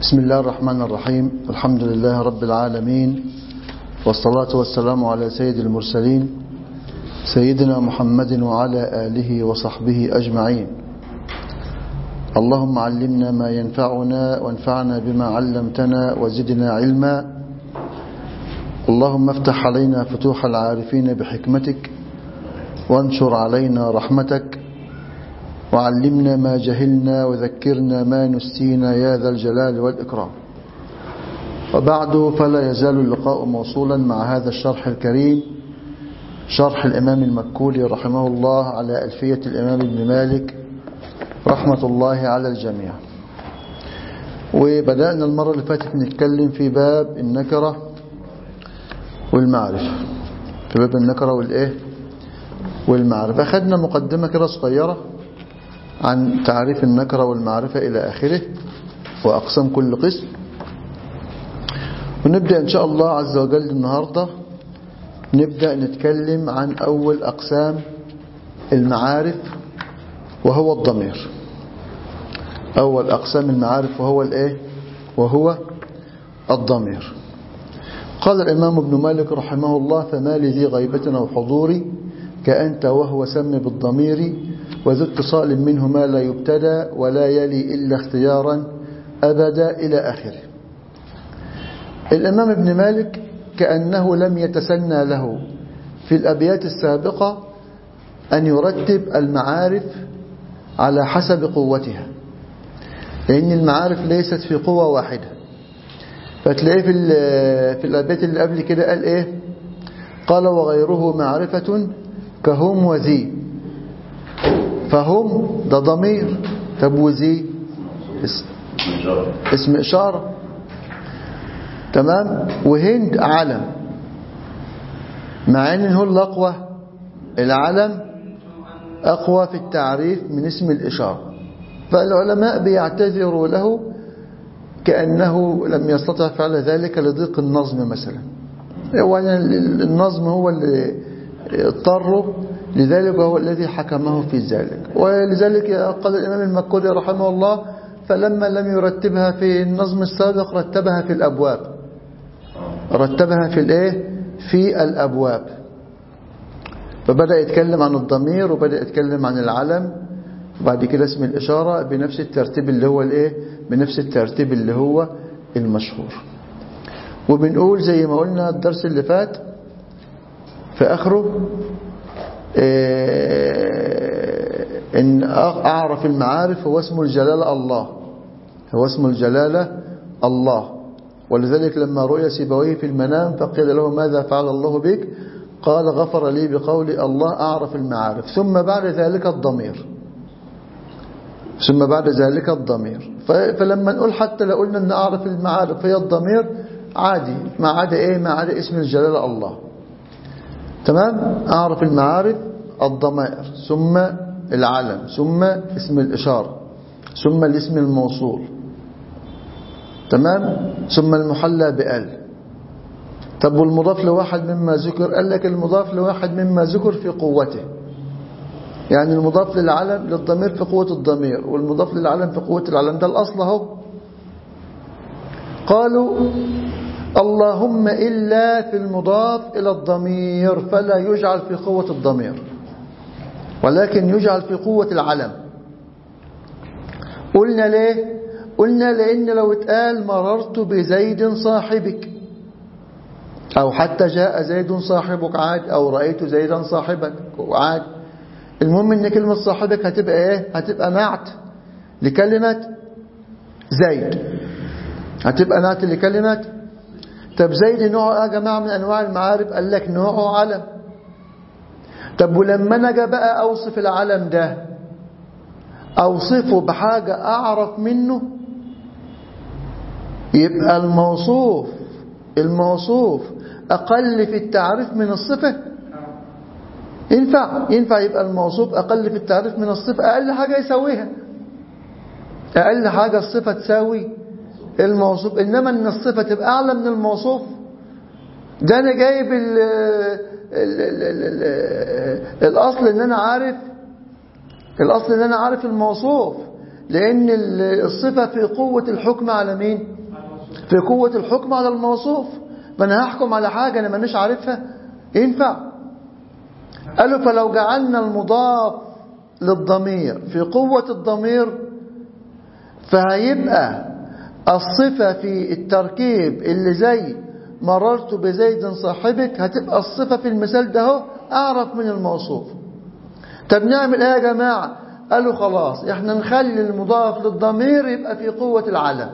بسم الله الرحمن الرحيم. الحمد لله رب العالمين، والصلاة والسلام على سيد المرسلين سيدنا محمد وعلى آله وصحبه أجمعين. اللهم علمنا ما ينفعنا وانفعنا بما علمتنا وزدنا علما. اللهم افتح علينا فتوح العارفين بحكمتك، وانشر علينا رحمتك، وعلمنا ما جهلنا وذكرنا ما نسينا يا ذا الجلال والإكرام. وبعد، فلا يزال اللقاء موصولا مع هذا الشرح الكريم، شرح الإمام المكولي رحمه الله على ألفية الإمام ابن مالك رحمة الله على الجميع. وبدأنا المرة اللي فاتت نتكلم في باب النكرة والمعرفة، في باب النكرة والمعرفة. أخذنا مقدمة كده صغيرة عن تعريف النكرة والمعرفة إلى آخره وأقسام كل قسم. ونبدأ إن شاء الله عز وجل النهاردة نبدأ نتكلم عن أول أقسام المعارف، وهو الضمير. أول أقسام المعارف وهو الضمير. قال الإمام ابن مالك رحمه الله: فما لذي غيبة أو حضوري كأنت وهو سم بالضمير، وذو اتصال منه ما لا يبتدى ولا يلي إلا اختيارا أبدا إلى آخره. الإمام ابن مالك كأنه لم يتسنى له في الأبيات السابقة أن يرتب المعارف على حسب قوتها، لأن المعارف ليست في قوة واحدة. فتلاقيه في الأبيات اللي قبل كده قال قال: وغيره معرفة كهم وذي. فهم ده ضمير، طب وذي اسم إشارة، تمام. وهند علم، مع ان هو الأقوى، العلم أقوى في التعريف من اسم الإشارة. فالعلماء بيعتذروا له كأنه لم يستطع فعل ذلك لضيق النظم مثلا، النظم هو اللي اضطره لذلك، وهو الذي حكمه في ذلك. ولذلك قال الإمام المكولي رحمه الله: فلما لم يرتبها في النظم السابق رتبها في الأبواب، رتبها في الأبواب. فبدأ يتكلم عن الضمير، وبدأ يتكلم عن العلم، وبعد كده اسم الإشارة بنفس الترتيب اللي هو بنفس الترتيب اللي هو المشهور. وبنقول زي ما قلنا الدرس اللي فات في آخره إن أعرف المعارف هو اسم الجلالة الله، هو اسم الجلالة الله. ولذلك لما رؤي سيبويه في المنام فقيل له: ماذا فعل الله بك؟ قال: غفر لي بقولي الله أعرف المعارف، ثم بعد ذلك الضمير، ثم بعد ذلك الضمير. فلما نقول حتى لو قلنا أن أعرف المعارف هي الضمير عادي، ما عدا ما عدا اسم الجلالة الله، تمام. أعرف المعارف الضمائر، ثم العلم، ثم اسم الإشارة، ثم الاسم الموصول، تمام، ثم المحلى بأل. طب والمضاف لواحد مما ذكر؟ قال لك المضاف لواحد مما ذكر في قوته، يعني المضاف للعلم للضمير في قوة الضمير، والمضاف للعلم في قوة العلم. ده الأصل اهو. قالوا: اللهم إلا في المضاف إلى الضمير فلا يجعل في قوة الضمير، ولكن يجعل في قوة العلم. قلنا ليه؟ قلنا لأن لو اتقال مررت بزيد صاحبك، أو حتى جاء زيد صاحبك عاد، أو رأيت زيدا صاحبك عاد، المهم ان كلمة صاحبك هتبقى هتبقى نعت لكلمة زيد، هتبقى نعت لكلمة. طب زيد نوعه يا جماعة من أنواع المعارف؟ قال لك نوعه علم. طب ولما نجا بقى أوصف العلم ده، أوصفه بحاجة أعرف منه، يبقى الموصوف أقل في التعريف من الصفة. ينفع يبقى الموصوف أقل في التعريف من الصفة، أقل حاجة يسويها، أقل حاجة الصفة تساوي الموصوف. إنما أن الصفة تبقى أعلى من الموصوف، ده أنا جايب الأصل إن أنا عارف الموصوف، لأن الصفة في قوة الحكم على مين؟ في قوة الحكم على الموصوف. فأنا هحكم على حاجة أنا مانيش عارفها، ينفع؟ قالوا فلو جعلنا المضاف للضمير في قوة الضمير فهيبقى الصفة في التركيب اللي زي مررت بزيد صاحبك هتبقى الصفة في المثال ده هو أعرف من الموصوف. طب نعمل ايه يا جماعة؟ قالوا خلاص احنا نخلي المضاف للضمير يبقى في قوة العلم.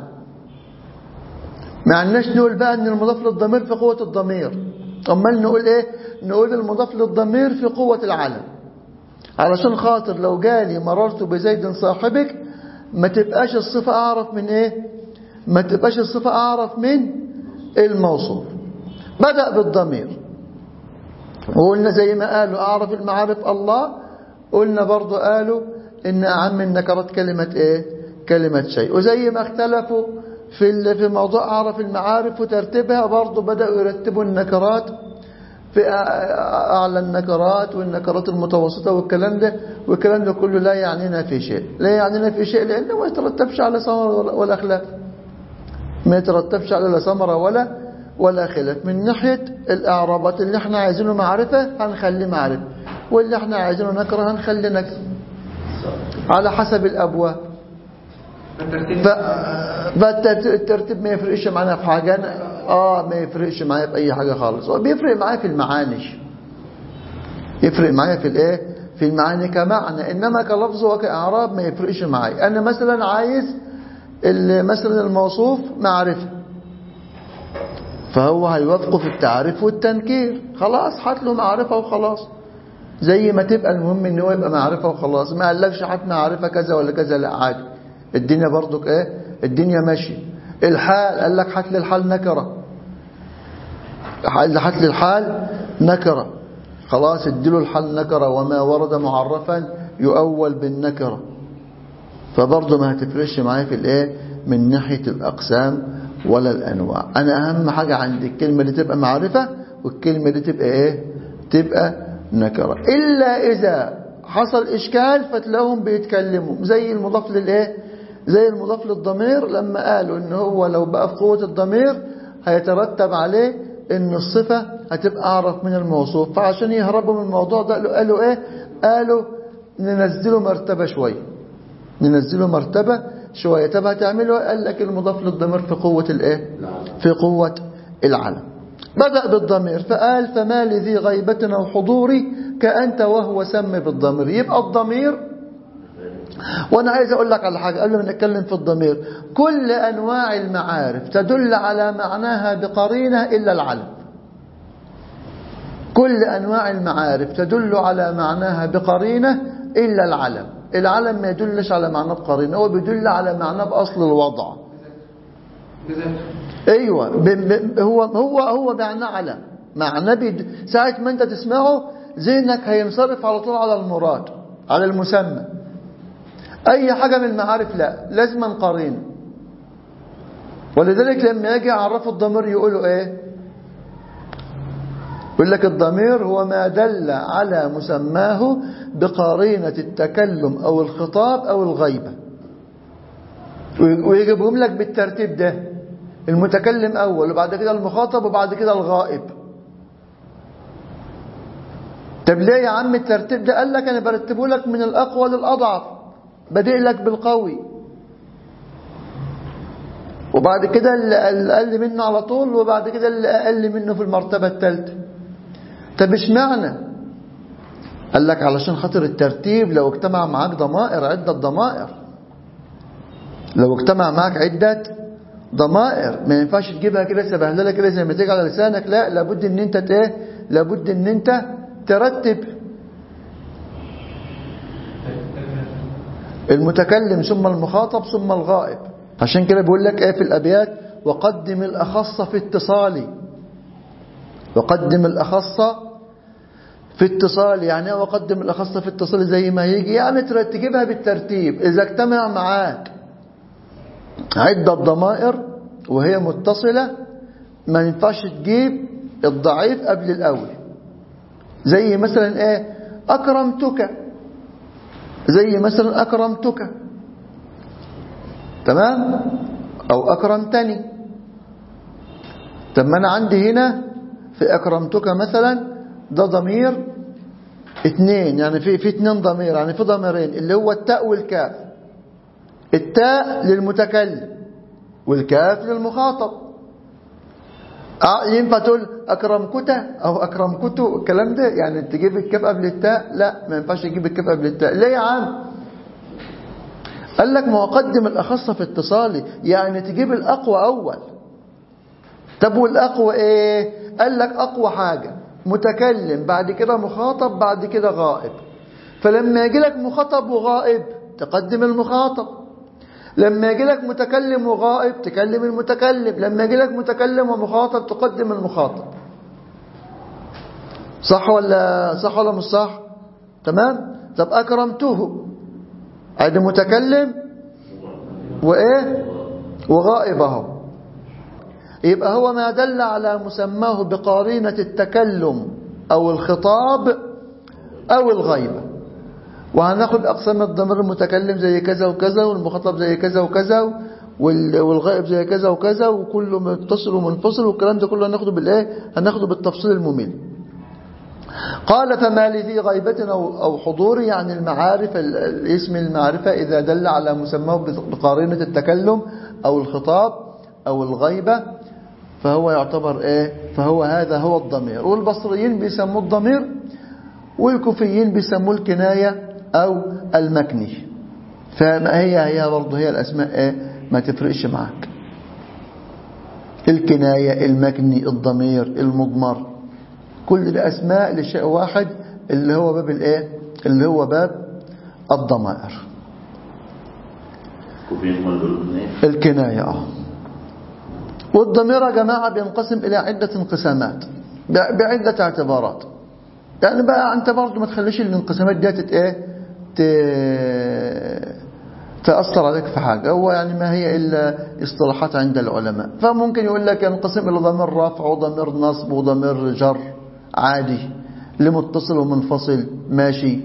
ما عندناش نقول بقى ان المضاف للضمير في قوة الضمير، امال نقول ايه؟ نقول المضاف للضمير في قوة العلم، علشان خاطر لو جالي مررت بزيد صاحبك ما تبقاش الصفة اعرف من ايه؟ ما تبقاش الصفة اعرف من الموصوف. بدأ بالضمير، وقلنا زي ما قالوا اعرف المعارف الله، قلنا برضو قالوا ان اعم النكرات كلمة ايه؟ كلمة شيء. وزي ما اختلفوا في موضوع اعرف المعارف وترتيبها، برضو بدأوا يرتبوا النكرات في اعلى النكرات والنكرات المتوسطة والكلام ده كله لا يعنينا في شيء، لا يعنينا في شيء لانه ما يترتبش على ثمرة ولا خلاف، ما يترتبش على لا ثمرة ولا خلاف. من ناحية الاعرابات اللي احنا عايزينه معرفة هنخليه معرفة، واللي احنا عايزينه نكره هنخلي نكره على حسب الابواب. فالترتيب ما يفرقش معانا في حاجه، ما يفرقش معايا في اي حاجه خالص. هو بيفرق معايا في المعاني، يفرق معايا في الايه؟ في المعاني كمعنى، انما كلفظ وكاعراب ما يفرقش معايا. انا مثلا عايز مثلا الموصوف معرفه، فهو هيوافقه في التعريف والتنكير، خلاص هات له معرفه وخلاص. زي ما تبقى المهم ان هو يبقى معرفه وخلاص، ما قالكش هات معرفه كذا ولا كذا، لا عادي، الدنيا برضك ايه؟ الدنيا ماشيه. الحال قال لك هات لي الحال نكره، هات لي الحال نكره، خلاص اديله الحال نكره، وما ورد معرفا يؤول بالنكره. فبرضه ما هتفرقش معايا في الايه؟ من ناحيه الاقسام ولا الانواع. انا اهم حاجه عندي الكلمه اللي تبقى معرفه والكلمه اللي تبقى ايه؟ تبقى نكره. الا اذا حصل اشكال فتلاقيهم بيتكلموا زي المضاف للايه؟ زي المضاف للضمير، لما قالوا ان هو لو بقى في قوه الضمير هيترتب عليه ان الصفه هتبقى اعرف من الموصوف. فعشان يهربوا من الموضوع ده قالوا ايه؟ قالوا ننزله مرتبه شويه، ننزله مرتبه شويه. طب هتعملوا؟ قال لك المضاف للضمير في قوه الايه؟ في قوه العلم. بدأ بالضمير فقال فما لذي غيبة أو حضوري كأنت وهو سم بالضمير. يبقى الضمير، وأنا عايز أقول لك على حاجة قبل ما نتكلم في الضمير، كل أنواع المعارف تدل على معناها بقرينة إلا العلم. كل أنواع المعارف تدل على معناها بقرينة إلا العلم. العلم ما يدلش على معناه بقرينة، هو بيدل على معناه بأصل الوضع. ايوه، هو معناه علم، معناه ساعة ما انت تسمعه ذهنك هينصرف على طول على المراد، على المسمى. اي حاجة من المعارف لا، لازم قرين. ولذلك لما يجي يعرفوا الضمير يقولوا ايه؟ يقول لك الضمير هو ما دل على مسماه بقرينة التكلم او الخطاب او الغيبة. ويجيبهم لك بالترتيب ده، المتكلم أول وبعد كده المخاطب وبعد كده الغائب. طب ليه يا عم الترتيب ده؟ قال لك أنا برتبه لك من الأقوى للأضعف، بدئ لك بالقوي وبعد كده اللي أقل منه على طول وبعد كده اللي أقل منه في المرتبة الثالثة. طب اشمعنى؟ قال لك علشان خاطر الترتيب لو اجتمع معاك ضمائر، عدة ضمائر، لو اجتمع معاك عدة ضمائر ما ينفعش تجيبها كده سبهلله كده زي ما تيجي على لسانك، لا، لابد ان انت ايه؟ لابد ان انت ترتب المتكلم ثم المخاطب ثم الغائب. عشان كده بيقول لك ايه في الابيات؟ وقدم الاخص في اتصالي. وقدم الاخص في اتصال، يعني ايه وقدم الاخص في اتصال؟ زي ما يجي، يعني تجيبها بالترتيب. اذا اجتمع معاك عدة ضمائر وهي متصلة ما ينفعش تجيب الضعيف قبل الأول. زي مثلا ايه؟ أكرمتك، زي مثلا أكرمتك، تمام؟ أو أكرمتني. طب ما أنا عندي هنا في أكرمتك مثلا ده ضمير اثنين، يعني في اثنين ضمير، يعني في ضميرين اللي هو التاء والكاف. التاء للمتكلم والكاف للمخاطب. ينفع تقول أكرمكت أو أكرمكت الكلام ده، يعني تجيب الكاف قبل التاء؟ لا، ما ينفعش تجيب الكاف قبل التاء. ليه يا عم؟ قال لك ما أقدم الأخص في اتصالي، يعني تجيب الأقوى أول. طب والأقوى إيه؟ قال لك أقوى حاجة متكلم، بعد كده مخاطب، بعد كده غائب. فلما يجي لك مخاطب وغائب تقدم المخاطب، لما يجي لك متكلم وغائب تكلم المتكلم، لما يجي لك متكلم ومخاطب تقدم المخاطب. صح ولا مش صح؟ تمام. طب أكرمته ادي متكلم وايه وغائب اهو، يبقى هو ما دل على مسماه بقرينة التكلم او الخطاب او الغيبة. وهناخد اقسام الضمير: المتكلم زي كذا وكذا، والمخاطب زي كذا وكذا، والغائب زي كذا وكذا، وكله متصل ومنفصل، والكلام ده كله هناخده بالايه؟ هناخده بالتفصيل الممل. قال فما لذي غيبة أو حضور، يعني المعارف، الاسم المعرفة إذا دل على مسماه بقرينة التكلم أو الخطاب أو الغيبة فهو يعتبر إيه؟ فهو هذا هو الضمير. والبصريين بيسموه الضمير، والكوفيين بيسموه الكناية أو المكني. فما هي برضه هي الأسماء إيه؟ ما تفرقش معك. الكناية، المكني، الضمير، المضمر، كل الأسماء لشيء واحد اللي هو باب الايه؟ اللي هو باب الضمائر. الكناية. والضمير يا جماعة بينقسم إلى عدة انقسامات بعدة اعتبارات. يعني بقى أنت برضو ما تخليش الانقسامات دي تأثر عليك في حاجة. هو يعني ما هي إلا اصطلاحات عند العلماء. فممكن يقول لك ينقسم إلى ضمير رفع وضمير نصب وضمير جر عادي، لمتصل ومنفصل ماشي،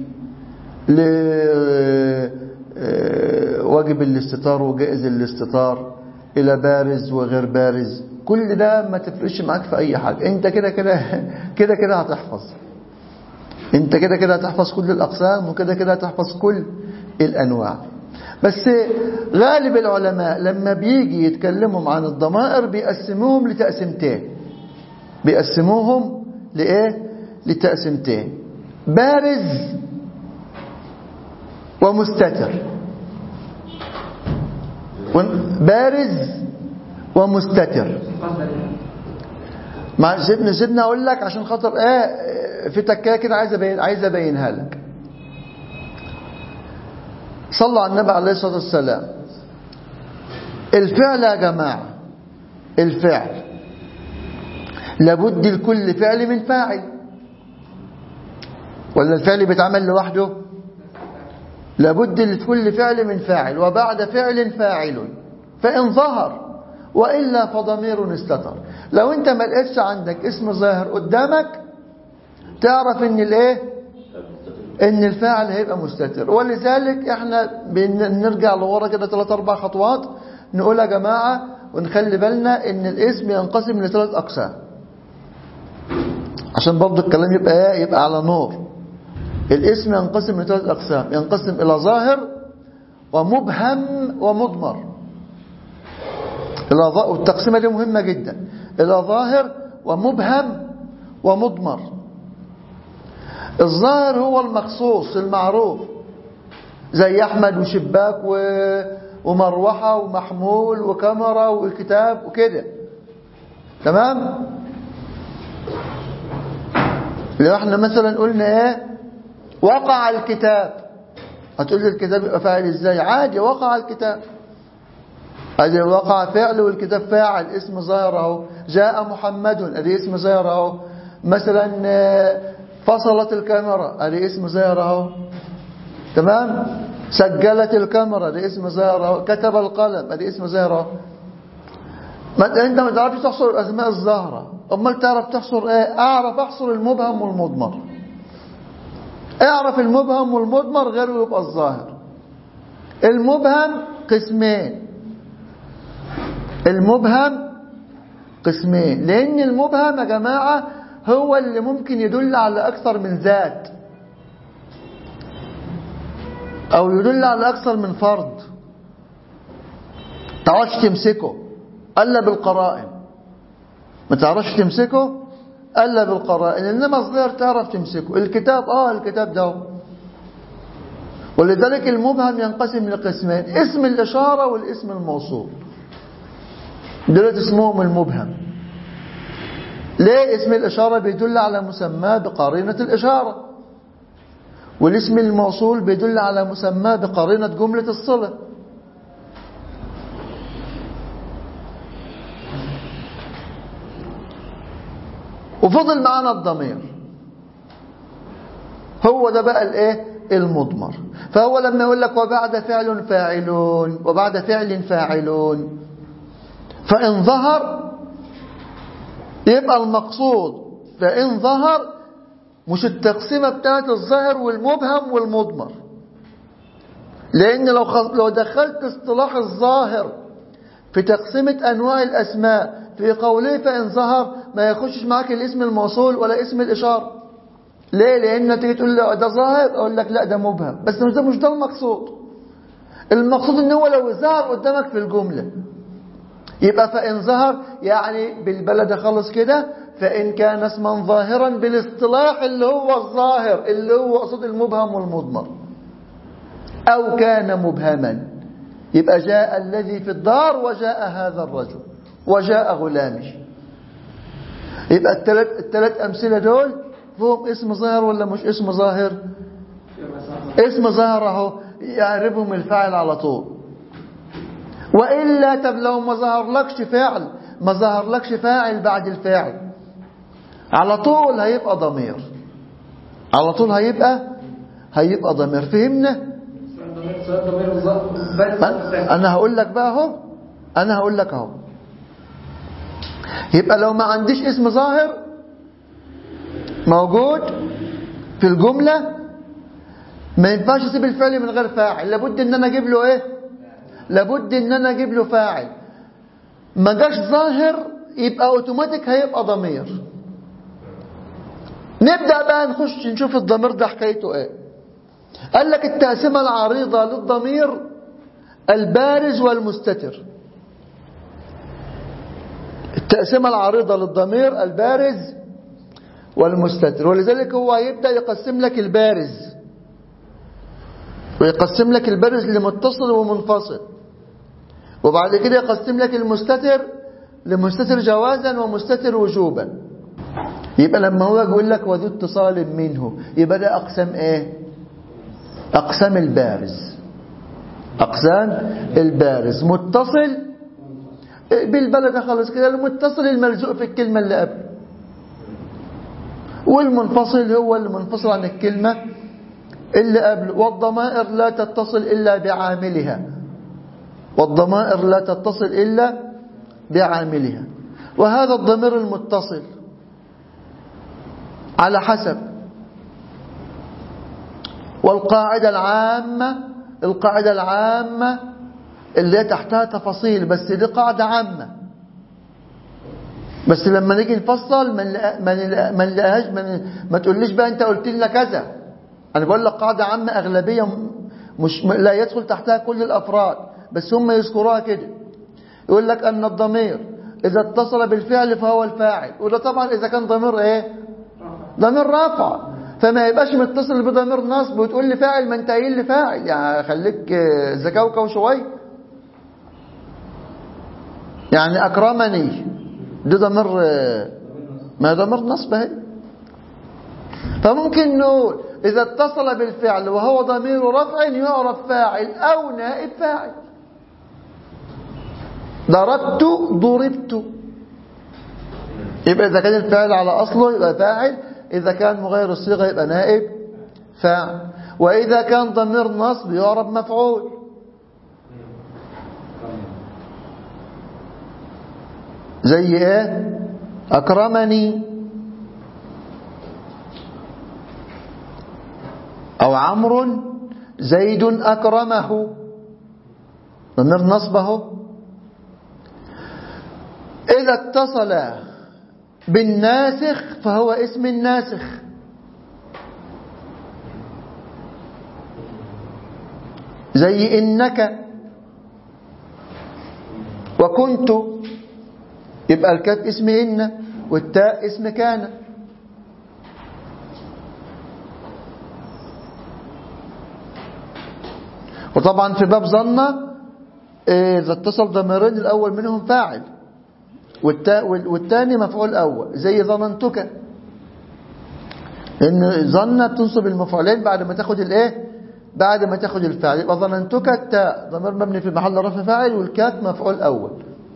لواجب الاستتار وجائز الاستتار، إلى بارز وغير بارز. كل ده ما تفرقش معاك في أي حاجة. أنت كده هتحفظ. أنت كده هتحفظ كل الأقسام، وكده هتحفظ كل الأنواع. بس غالب العلماء لما بيجي يتكلموا عن الضمائر بيقسموهم لتقسيمتين. بيقسموهم لإيه؟ لتقسيمتين: بارز ومستتر. بارز ومستتر. مع سيبنا اقول لك عشان خاطر في تكايه كده عايز ابينها لك. صلى على النبي عليه الصلاه والسلام. الفعل يا جماعه، الفعل لابد لكل فعل من فاعل، ولا الفعل بيتعمل لوحده؟ لابد لكل فعل من فاعل، وبعد فعل فاعل، فإن ظهر وإلا فضمير استتر. لو انت ما لقيتش عندك اسم ظاهر قدامك تعرف ان الايه؟ ان الفاعل هيبقى مستتر. ولذلك احنا بنرجع لورا كده 3-4 خطوات نقول يا جماعة ونخلي بالنا ان الاسم ينقسم ل3 اقسام، عشان برضو الكلام يبقى على نور. الاسم ينقسم ل3 اقسام: ينقسم الى ظاهر ومبهم ومضمر. والتقسيمه دي مهمه جدا: الى ظاهر ومبهم ومضمر. الظاهر هو المخصوص المعروف، زي احمد وشباك ومروحه ومحمول وكاميرا وكتاب وكده، تمام؟ لو احنا مثلا قلنا وقع الكتاب، هتقول لي الكتاب يبقى فاعل ازاي؟ عادي، وقع الكتاب، ادي وقع فعل والكتاب فاعل، اسم ظاهر اهو. جاء محمد، ادي اسم ظاهر اهو. مثلا فصلت الكاميرا، ادي اسم ظاهر اهو، تمام؟ سجلت الكاميرا، ادي اسم ظاهر اهو. كتب القلم، ادي اسم ظاهر اهو. انت ما تعرفش تحصر الاسماء الظاهره، امال تعرف تحصر ايه؟ اعرف احصر المبهم والمضمر. اعرف المبهم والمضمر غير يبقى الظاهر. المبهم قسمين: المبهم قسمين، لأن المبهم يا جماعة هو اللي ممكن يدل على أكثر من ذات أو يدل على أكثر من فرد، تعرفش تمسكه إلا بالقرائن، ما تعرفش تمسكه إلا بالقرائن. إنما الظاهر تعرف تمسكه. الكتاب الكتاب ده، ولذلك المبهم ينقسم لقسمين: اسم الإشارة والاسم الموصول. دول اسمهم المبهم. ليه؟ اسم الإشارة بيدل على مسمى بقرينة الإشارة، والاسم الموصول بيدل على مسمى بقرينة جملة الصلة. وفضل معنا الضمير، هو ده بقى الايه؟ المضمر. فهو لما يقول لك وبعد فعل فاعلون، وبعد فعل فاعلون، فإن ظهر يبقى المقصود فإن ظهر مش التقسيمة بتاعت الظاهر والمبهم والمضمر، لأن لو دخلت اصطلاح الظاهر في تقسيمة أنواع الأسماء في قوله فإن ظهر ما يخشش معاك الاسم الموصول ولا اسم الإشارة. ليه؟ لأن تيجي تقول له ده ظاهر، أقول لك لا ده مبهم، بس مش ده المقصود. المقصود إن هو لو ظهر قدامك في الجملة يبقى فإن ظهر، يعني بالبلد خلص كده، فإن كان اسما ظاهرا بالاصطلاح اللي هو الظاهر اللي هو قصد المبهم والمضمر، أو كان مبهما، يبقى جاء الذي في الدار وجاء هذا الرجل وجاء غلامي. يبقى الثلاث أمثلة دول فيهم اسم ظاهر ولا مش اسم ظاهر؟ اسم ظاهر اهو، يعرفهم الفاعل على طول. وإلا طب لو ما ظهر لكش فاعل بعد الفاعل، على طول هيبقى ضمير، على طول هيبقى ضمير. فهمنا؟ أنا هقول لك اهو. يبقى لو ما عنديش اسم ظاهر موجود في الجملة ما ينفعش اسيب الفعل من غير فاعل، لابد ان انا اجيب له ايه؟ لابد ان انا اجيب له فاعل. ما جاش ظاهر يبقى اوتوماتيك هيبقى ضمير. نبدأ بقى نشوف الضمير ده حكايته ايه. قال لك التقسيمة العريضة للضمير البارز والمستتر. التقسيمة العريضة للضمير البارز والمستتر، ولذلك هو يبدأ يقسم لك البارز، ويقسم لك البارز لمتصل ومنفصل، وبعد كده يقسم لك المستتر لمستتر جوازا ومستتر وجوبا. يبقى لما هو يقول لك وذو اتصال منه، يبقى ده أقسام ايه؟ أقسام البارز. أقسام البارز متصل بالبلد خلص كده، المتصل الملزوق في الكلمة اللي قبل، والمنفصل هو المنفصل عن الكلمة اللي قبل. والضمائر لا تتصل إلا بعاملها، والضمائر لا تتصل إلا بعاملها. وهذا الضمير المتصل على حسب. والقاعدة العامة اللي تحتها تفاصيل، بس دي قاعدة عامة، بس لما نيجي نفصل ما نلاقيهاش. ما تقوليش بقى انت قلت لنا كذا. انا بقول لك قاعدة عامة أغلبية مش لا يدخل تحتها كل الأفراد، بس هم يذكروها كده. يقول لك أن الضمير إذا اتصل بالفعل فهو الفاعل، وده طبعا إذا كان ضمير ايه؟ ضمير رافع. فما يبقاش متصل بضمير نصب وتقول لي فاعل، ما انت قايل لي فاعل، يعني خليك زكاوكه شويه. يعني أكرمني ده ضمير، ما ضمير نصب اهي. فممكن نقول إذا اتصل بالفعل وهو ضمير رفع يعرف فاعل أو نائب فاعل. ضربت ضربت، يبقى إذا كان الفعل على أصله يبقى فاعل، إذا كان مغير الصيغة يبقى نائب فاعل، وإذا كان ضمير نصب يعرف مفعول. زي ايه؟ أكرمني، أو عمرو زيد أكرمه، ضمير نصبه. إذا اتصل بالناسخ فهو اسم الناسخ. زي إنك وكنت، يبقى الكاف اسم إن والتاء اسم كان. وطبعا في باب ظن إذا اتصل ضميرين الأول منهم فاعل والثاني مفعول أول، زي ظننتك، إن ظن بتنصب المفعولين بعد ما تاخد الإيه، بعد ما تاخد الفاعل. يبقى ظننتك التاء ضمير مبني في محل رفع فاعل والكاف مفعول أول.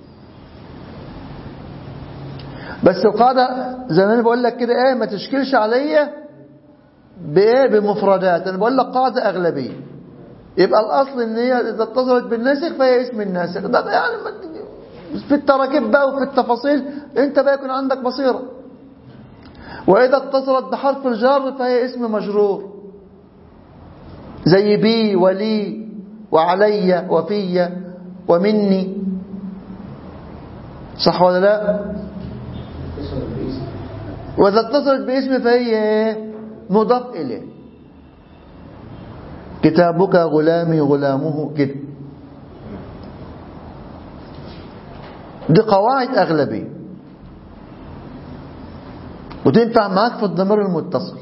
بس القاعدة زي ما أنا بقول لك كده إيه، ما تشكلش عليا بإيه، بمفردات. أنا بقول لك قاعدة أغلبية. يبقى الأصل إن هي إذا اتصلت بالناسخ فهي اسم الناسخ. ده يعني في التراكيب بقى وفي التفاصيل أنت بقى يكون عندك بصيرة. وإذا اتصلت بحرف الجر فهي اسم مجرور، زي بي ولي وعلي وفي ومني. صح ولا لا؟ وإذا اتصلت باسم فهي مضاف إليه. كتابك غلامي غلامه كده. دي قواعد أغلبية وتنفع معاك في الضمير المتصل.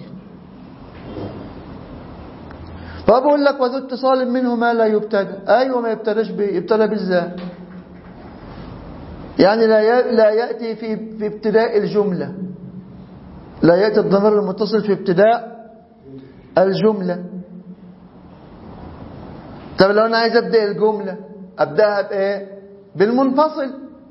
فبقول لك وذو اتصال منه ما لا يبتدأ. أيوة ما يبتدأش يبتدأ بالذات، يعني لا يأتي في ابتداء الجملة. لا يأتي الضمير المتصل في ابتداء الجملة. طب لو أنا عايز أبدأ الجملة أبدأها بإيه؟ بالمنفصل.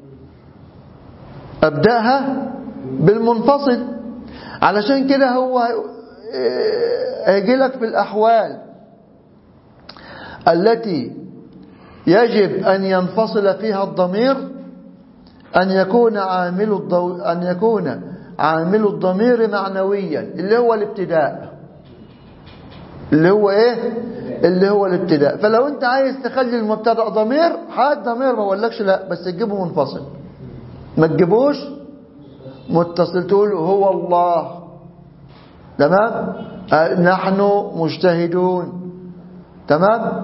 أبدأها بالمنفصل. علشان كده هو هيجي لك في الأحوال التي يجب أن ينفصل فيها الضمير أن يكون عامل الضمير معنويا، اللي هو الابتداء. اللي هو إيه؟ اللي هو الابتداء. فلو أنت عايز تخلي المبتدأ ضمير، هات ضمير، ما أقولكش لا، بس تجيبه منفصل، ما تجيبوش متصل. تقول هو الله، تمام، نحن مجتهدون، تمام،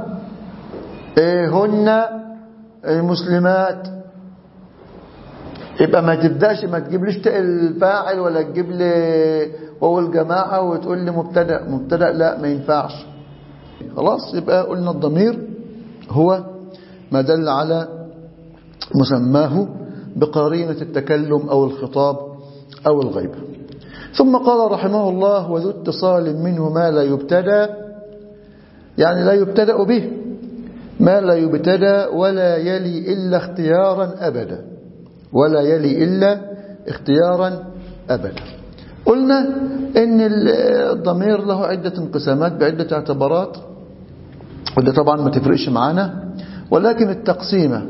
هن المسلمات. يبقى ما تبدأش، ما تجيبليش الفاعل ولا تجيب لي وهو الجماعة وتقول لي مبتدأ لا، ما ينفعش. خلاص، يبقى قلنا الضمير هو ما دل على مسماه بقرينة التكلم أو الخطاب أو الغيبة. ثم قال رحمه الله وذو اتصال منه ما لا يبتدأ، يعني لا يبتدأ به، ما لا يبتدأ ولا يلي إلا اختيارا أبدا، ولا يلي إلا اختيارا أبدا. قلنا إن الضمير له عدة انقسامات بعدة اعتبارات، وده طبعا ما تفرقش معانا، ولكن التقسيمة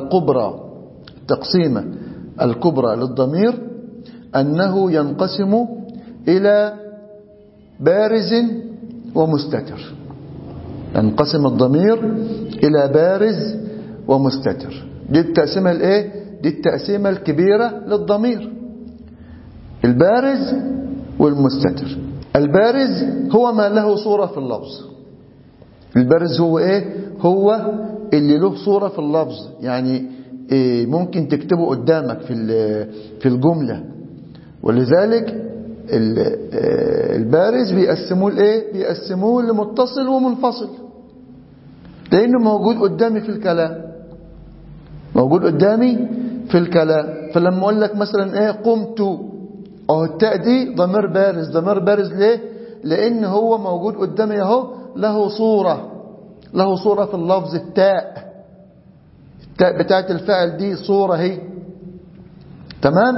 الكبرى للضمير أنه ينقسم إلى بارز ومستتر. ينقسم الضمير إلى بارز ومستتر. دي التقسيمة الإيه؟ دي التقسيمة الكبيرة للضمير، البارز والمستتر. البارز هو ما له صورة في اللفظ. البارز هو إيه؟ هو اللي له صورة في اللفظ، يعني ممكن تكتبه قدامك في الجملة. ولذلك البارز بيقسموه لإيه؟ بيقسموه لمتصل ومنفصل، لأنه موجود قدامي في الكلام، موجود قدامي في الكلام. فلما أقول لك مثلا إيه قمت، أو التاء دي ضمير بارز. ضمير بارز ليه؟ لأن هو موجود قدامي أهو، له صورة في اللفظ. التاء بتاعت الفاعل دي صورة هي، تمام،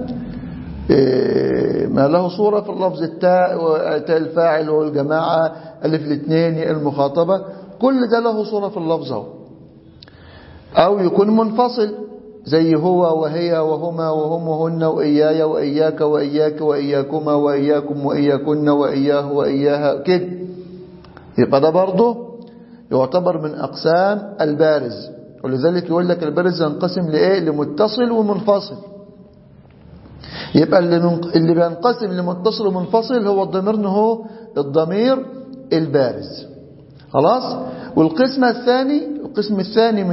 ما له صورة في اللفظ. التاء الفاعل والجماعة، ألف الاثنين، المخاطبة، كل ده له صورة في اللفظ اهو. أو يكون منفصل زي هو وهي وهما وهم وهن وإياي وإياك وإياك وإياكما وإياكم وإياكن وإياه وإياها كده. يبقى ده برضه يعتبر من أقسام البارز. ولذلك يقول لك البارز ينقسم لإيه؟ لمتصل ومنفصل. يبقى اللي بينقسم لمتصل ومنفصل هو الضمير، هو الضمير البارز. خلاص. والقسم الثاني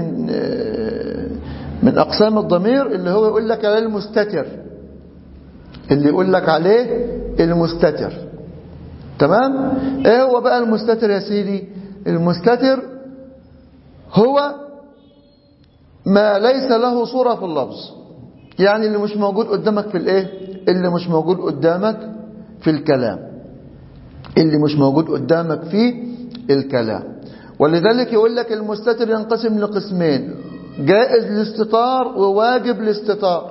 من أقسام الضمير اللي هو يقول لك عليه المستتر، اللي يقول لك عليه المستتر. تمام. ايه هو بقى المستتر يا سيدي؟ المستتر هو ما ليس له صورة في اللفظ، يعني اللي مش موجود قدامك في الايه، اللي مش موجود قدامك في الكلام، اللي مش موجود قدامك في الكلام. ولذلك يقول لك المستتر ينقسم لقسمين: جائز الاستتار وواجب الاستتار.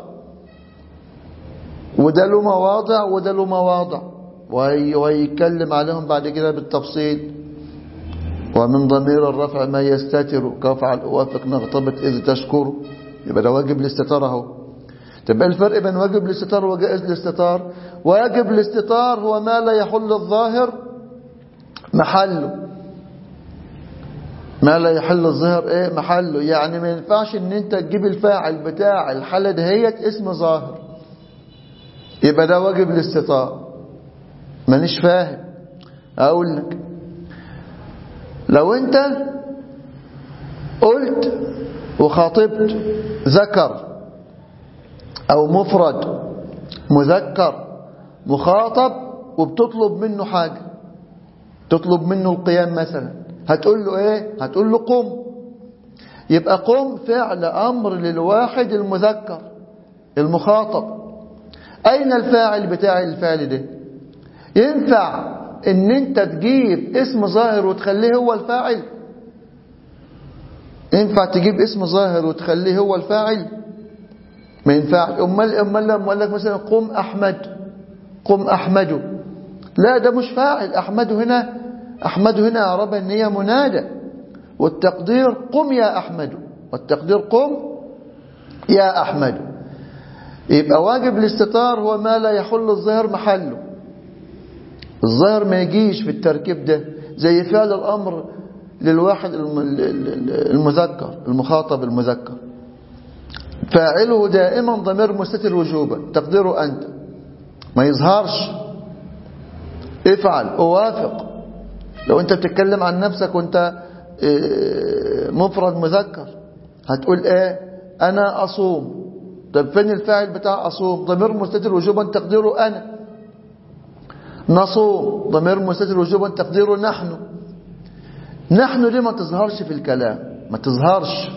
وده له مواضع وده له مواضع، ويتكلم عليهم بعد كده بالتفصيل. ومن ضمير الرفع ما يستتر كفعل أوافق نغتبط إذ تشكر. يبقى ده واجب الاستتار اهو. تبقى الفرق بين واجب الاستتار وجائز الاستتار: واجب الاستتار هو ما لا يحل الظاهر محله، ما لا يحل الظاهر ايه محله. يعني ما ينفعش ان انت تجيب الفاعل بتاع الحالة دهيت اسم ظاهر، يبقى ده واجب الاستتار. مانيش فاهم. اقول لك، لو انت قلت وخاطبت ذكر او مفرد مذكر مخاطب وبتطلب منه حاجة، تطلب منه القيام مثلا، هتقول له ايه؟ هتقول له قم. يبقى قم فعل امر للواحد المذكر المخاطب. اين الفاعل بتاع الفعل ده؟ ينفع ان انت تجيب اسم ظاهر وتخليه هو الفاعل؟ ينفع تجيب اسم ظاهر وتخليه هو الفاعل؟ ما ينفعش. امال لما اقول لك مثلا قم احمد، قم احمد، لا ده مش فاعل. احمد هنا اعربها ان هي منادى، والتقدير قم يا احمد، والتقدير قم يا احمد. يبقى واجب الاستتار هو ما لا يحل الظاهر محله. الظاهر ما يجيش في التركيب ده، زي فعل الامر للواحد المذكر المخاطب المذكر، فاعله دائما ضمير مستتر وجوبا تقديره انت، ما يظهرش. افعل، اوافق. لو انت بتتكلم عن نفسك وانت مفرد مذكر هتقول ايه؟ انا اصوم. طب فين الفاعل بتاع اصوم؟ ضمير مستتر وجوبا تقديره انا. نصوم ضمير مستتر وجوبا تقديره نحن. نحن دي ما تظهرش في الكلام، ما تظهرش،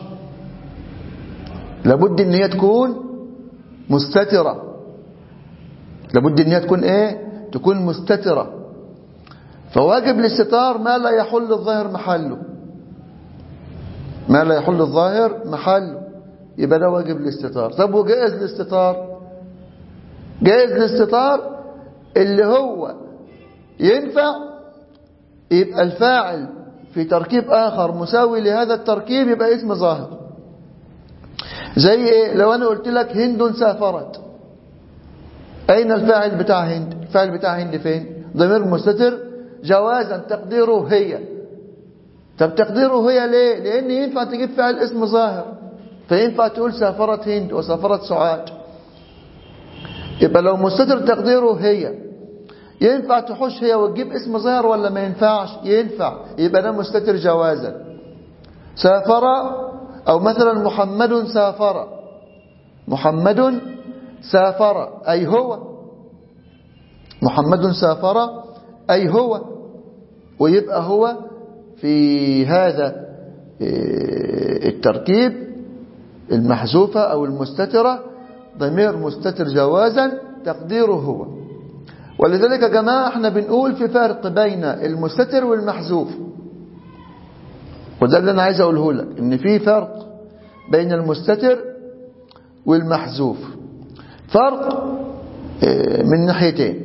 لابد ان هي تكون مستترة. لابد ان هي تكون ايه؟ تكون مستترة. فواجب الاستتار ما لا يحل الظاهر محله، ما لا يحل الظاهر محله، يبقى ده واجب الاستتار. طب وجائز الاستتار؟ جائز الاستتار اللي هو ينفع يبقى الفاعل في تركيب آخر مساوي لهذا التركيب يبقى اسم ظاهر. زي ايه؟ لو انا قلت لك هند سافرت، اين الفاعل بتاع هند؟ الفاعل بتاع هند فين؟ ضمير مستتر جوازا تقديره هي. طب تقديره هي ليه؟ لان ينفع تجيب فاعل اسم ظاهر، فينفع تقول سافرت هند وسافرت سعاد. يبقى لو مستتر تقديره هي، ينفع تحش هي وتجيب اسم ظاهر ولا ما ينفعش؟ ينفع. يبقى ده مستتر جوازا. سافر، أو مثلا محمد سافر، محمد سافر أي هو، محمد سافر أي هو، ويبقى هو في هذا التركيب المحذوفة أو المستترة ضمير مستتر جوازا تقديره هو. ولذلك يا جماعة احنا بنقول في فرق بين المستتر والمحذوف، وده اللي انا عايز اقوله لك، ان في فرق بين المستتر والمحذوف، فرق من ناحيتين.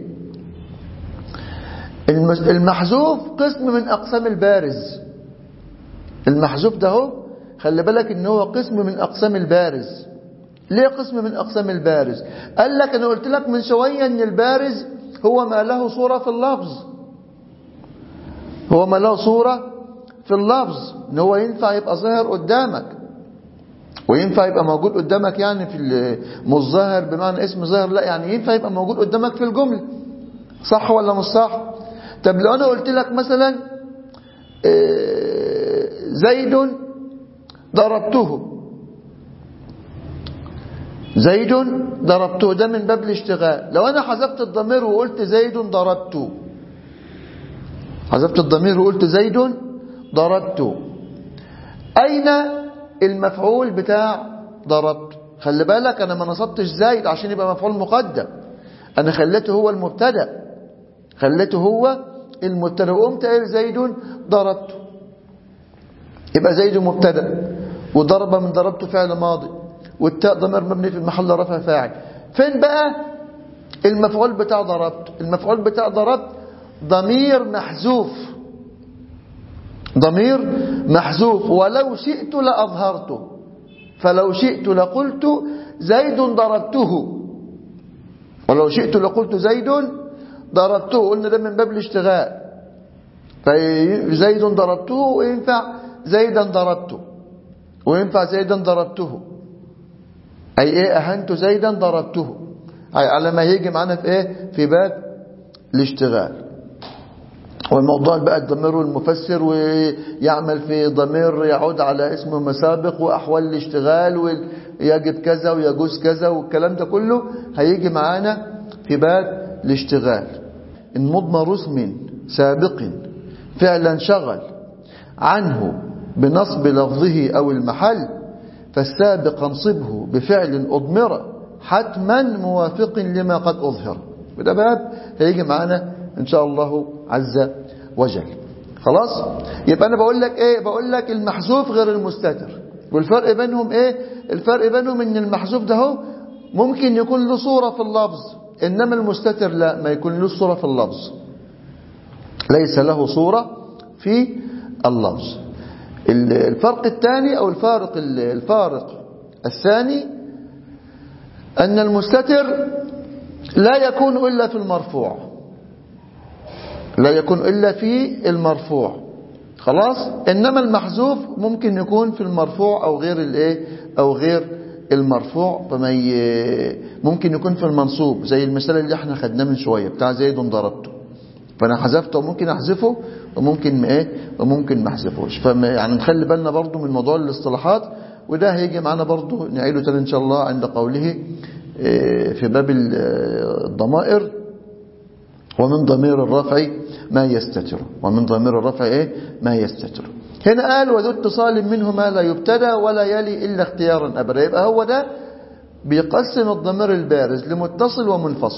المحذوف قسم من اقسام البارز. المحذوف ده هو خلي بالك ان هو قسم من اقسام البارز. ليه قسم من اقسام البارز؟ قال لك انا قلت لك من شوية ان البارز هو ما له صورة في اللفظ، هو ما له صورة في اللفظ، ان هو ينفع يبقى ظاهر قدامك. وينفع يبقى موجود قدامك يعني في مش ظاهر بمعنى اسم ظاهر، لا يعني ينفع يبقى موجود قدامك في الجملة. صح ولا مش صح؟ طب لو انا قلت لك مثلا زيد ضربته، زيد ضربته، ده من باب الاشتغال. لو انا حذفت الضمير وقلت زيد ضربته، حذفت الضمير وقلت زيد ضربته، اين المفعول بتاع ضربت؟ خلي بالك انا ما نصبتش زيد عشان يبقى مفعول مقدم، انا خليته هو المبتدا، خليته هو المبتدا وقمت قايل زيد ضربته، يبقى زيد مبتدا وضرب من ضربته فعل ماضي والتاء ضمير مبني في محل رفع فاعل. فين بقى المفعول بتاع ضربت؟ المفعول بتاع ضربت ضمير محذوف، ضمير محذوف، ولو شئت لأظهرته، فلو شئت لقلت زيد ضربته، ولو شئت لقلت زيد ضربته، قلنا ده من باب الاشتغال، فزيد ضربته وينفع زيدا ضربته، وينفع زيدا ضربته، أي إيه أهنت زيدا ضربته، أي على ما يجي معنا في إيه في باب الاشتغال. والموضوع بقى الضمير المفسر ويعمل في ضمير يعود على اسم مسابق وأحوال الاشتغال ويجب كذا ويجوز كذا والكلام ده كله هيجي معانا في باب الاشتغال. إن مضمر اسم سابق فعلا شغل عنه بنصب لفظه أو المحل فالسابق انصبه بفعل أضمر حتما موافق لما قد أظهر. وده باب هيجي معانا إن شاء الله عز وجل. خلاص؟ يبقى أنا بقول لك إيه؟ بقول لك المحذوف غير المستتر، والفرق بينهم إيه؟ الفرق بينهم إن المحذوف ده هو ممكن يكون له صورة في اللفظ، إنما المستتر لا، ما يكون له صورة في اللفظ، ليس له صورة في اللفظ. الفرق الثاني أو الفارق الثاني أن المستتر لا يكون إلا في المرفوع، لا يكون إلا في المرفوع. خلاص؟ إنما المحذوف ممكن يكون في المرفوع أو غير الإيه أو غير المرفوع، ممكن يكون في المنصوب زي المثال اللي احنا خدناه من شوية بتاع زيد ضربته، فأنا حذفته وممكن أحذفه وممكن إيه وممكن ما أحذفوش. يعني نخلي بالنا برضو من موضوع الاصطلاحات، وده هيجي معنا برضو نعيده تاني إن شاء الله عند قوله في باب الضمائر ومن ضمير الرفع ما يستتر، ومن ضمير الرفع إيه ما يستتر. هنا قال وذو اتصال منه ما لا يبتدى ولا يلي إلا اختيارا أبدا، يبقى هو ده بيقسم الضمير البارز لمتصل ومنفصل.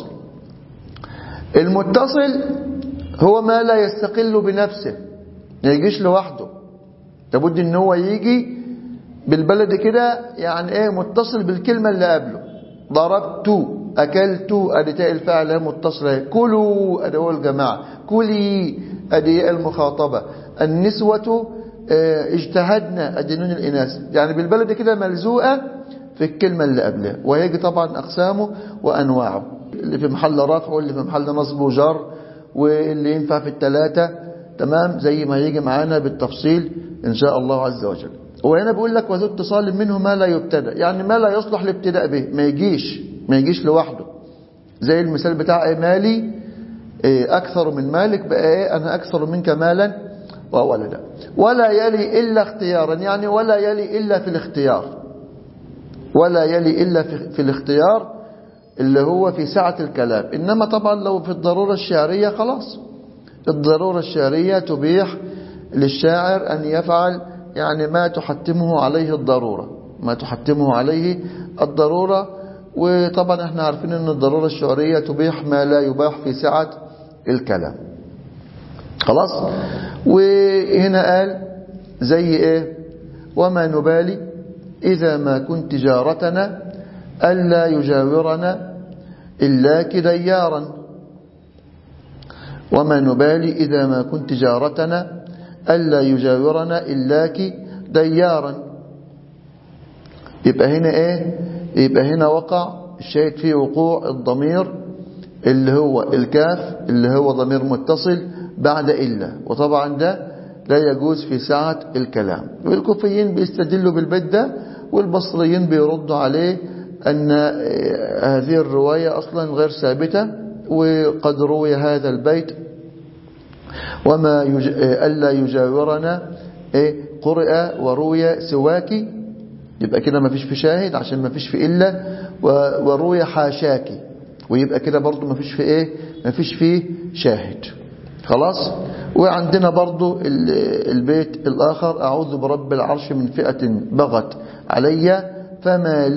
المتصل هو ما لا يستقل بنفسه، ما يجيش لوحده، لابد ان هو يجي بالبلد كده، يعني ايه متصل بالكلمة اللي قبله. ضربت، اكلت، ادي تاء الفاعل هي متصله، كلوا ادي هو الجماعه، كلي ادي المخاطبه، النسوة اجتهدنا ادي نون الاناث، يعني بالبلد كده ملزوقه في الكلمة اللي قبلها. وهيجي طبعا اقسامه وانواعه، اللي في محل رفع واللي في محل نصب وجر واللي ينفع في الثلاثة، تمام، زي ما يجي معانا بالتفصيل إن شاء الله عز وجل. وهنا بيقول لك وذو اتصال منه ما لا يبتدأ، يعني ما لا يصلح الابتداء به، ما يجيش لوحده، زي المثال بتاع إيه مالي أكثر من مالك، بقى إيه أنا أكثر منك مالا وولدا. ولا يلي إلا اختيارا، يعني ولا يلي إلا في الاختيار، ولا يلي إلا في الاختيار اللي هو في سعة الكلام. إنما طبعا لو في الضرورة الشعرية خلاص، الضرورة الشعرية تبيح للشاعر أن يفعل يعني ما تحتمه عليه الضرورة، ما تحتمه عليه الضرورة. وطبعا احنا عارفين أن الضرورة الشعرية تبيح ما لا يباح في سعة الكلام. خلاص. وهنا قال زي ايه وما نبالي إذا ما كنت جارتنا ألا يجاورنا إلا كديارا، وما نبالي إذا ما كنت جارتنا ألا يجاورنا إلا كديارا. يبقى هنا إيه؟ يبقى هنا وقع الشيء فيه وقوع الضمير اللي هو الكاف اللي هو ضمير متصل بعد إلا، وطبعا ده لا يجوز في ساعة الكلام. والكوفيين بيستدلوا بالبيت ده والبصريين بيردوا عليه أن هذه الرواية أصلا غير ثابتة، وقد روي هذا البيت وما ألا يجاورنا قرئ وروي سواكي، يبقى كده ما فيش في شاهد عشان ما فيش في إلا، وروي حاشاكي، ويبقى كده برضو ما فيش في ما فيش فيه شاهد. خلاص. وعندنا برضو البيت الآخر: أعوذ برب العرش من فئة بغت علي فما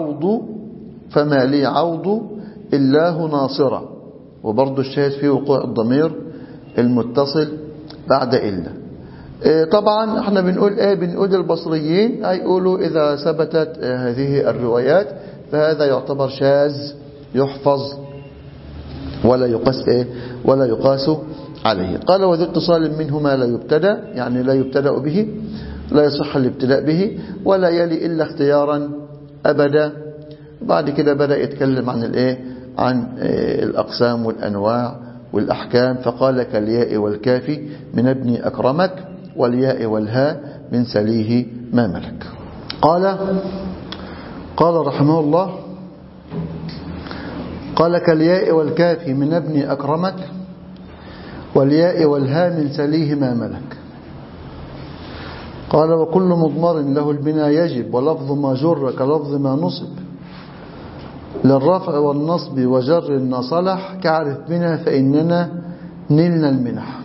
لي عوض إلاه ناصرة، وبرضو الشاهد فيه وقوع الضمير المتصل بعد إلا. طبعا احنا بنقول البصريين هيقولوا إذا ثبتت هذه الروايات فهذا يعتبر شاذ يحفظ ولا يقاس عليه. قال: وذو اتصال منهما لا يبتدأ، يعني لا يبتدأ به، لا يصح الابتداء به، ولا يلي إلا اختيارا أبدا. بعد كده بدأ يتكلم عن الأقسام والأنواع والأحكام، فقال: كالياء والكاف من ابن أكرمك، والياء والهاء من سليه ما ملك. قال رحمه الله: قال: كالياء والكاف من ابن أكرمك، والياء والهاء من سليه ما ملك. قال: وكل مضمر له البناء يجب، ولفظ ما جر كلفظ ما نصب، للرفع والنصب وجر ما صلح، كعرف بنا فإننا نلنا المنح.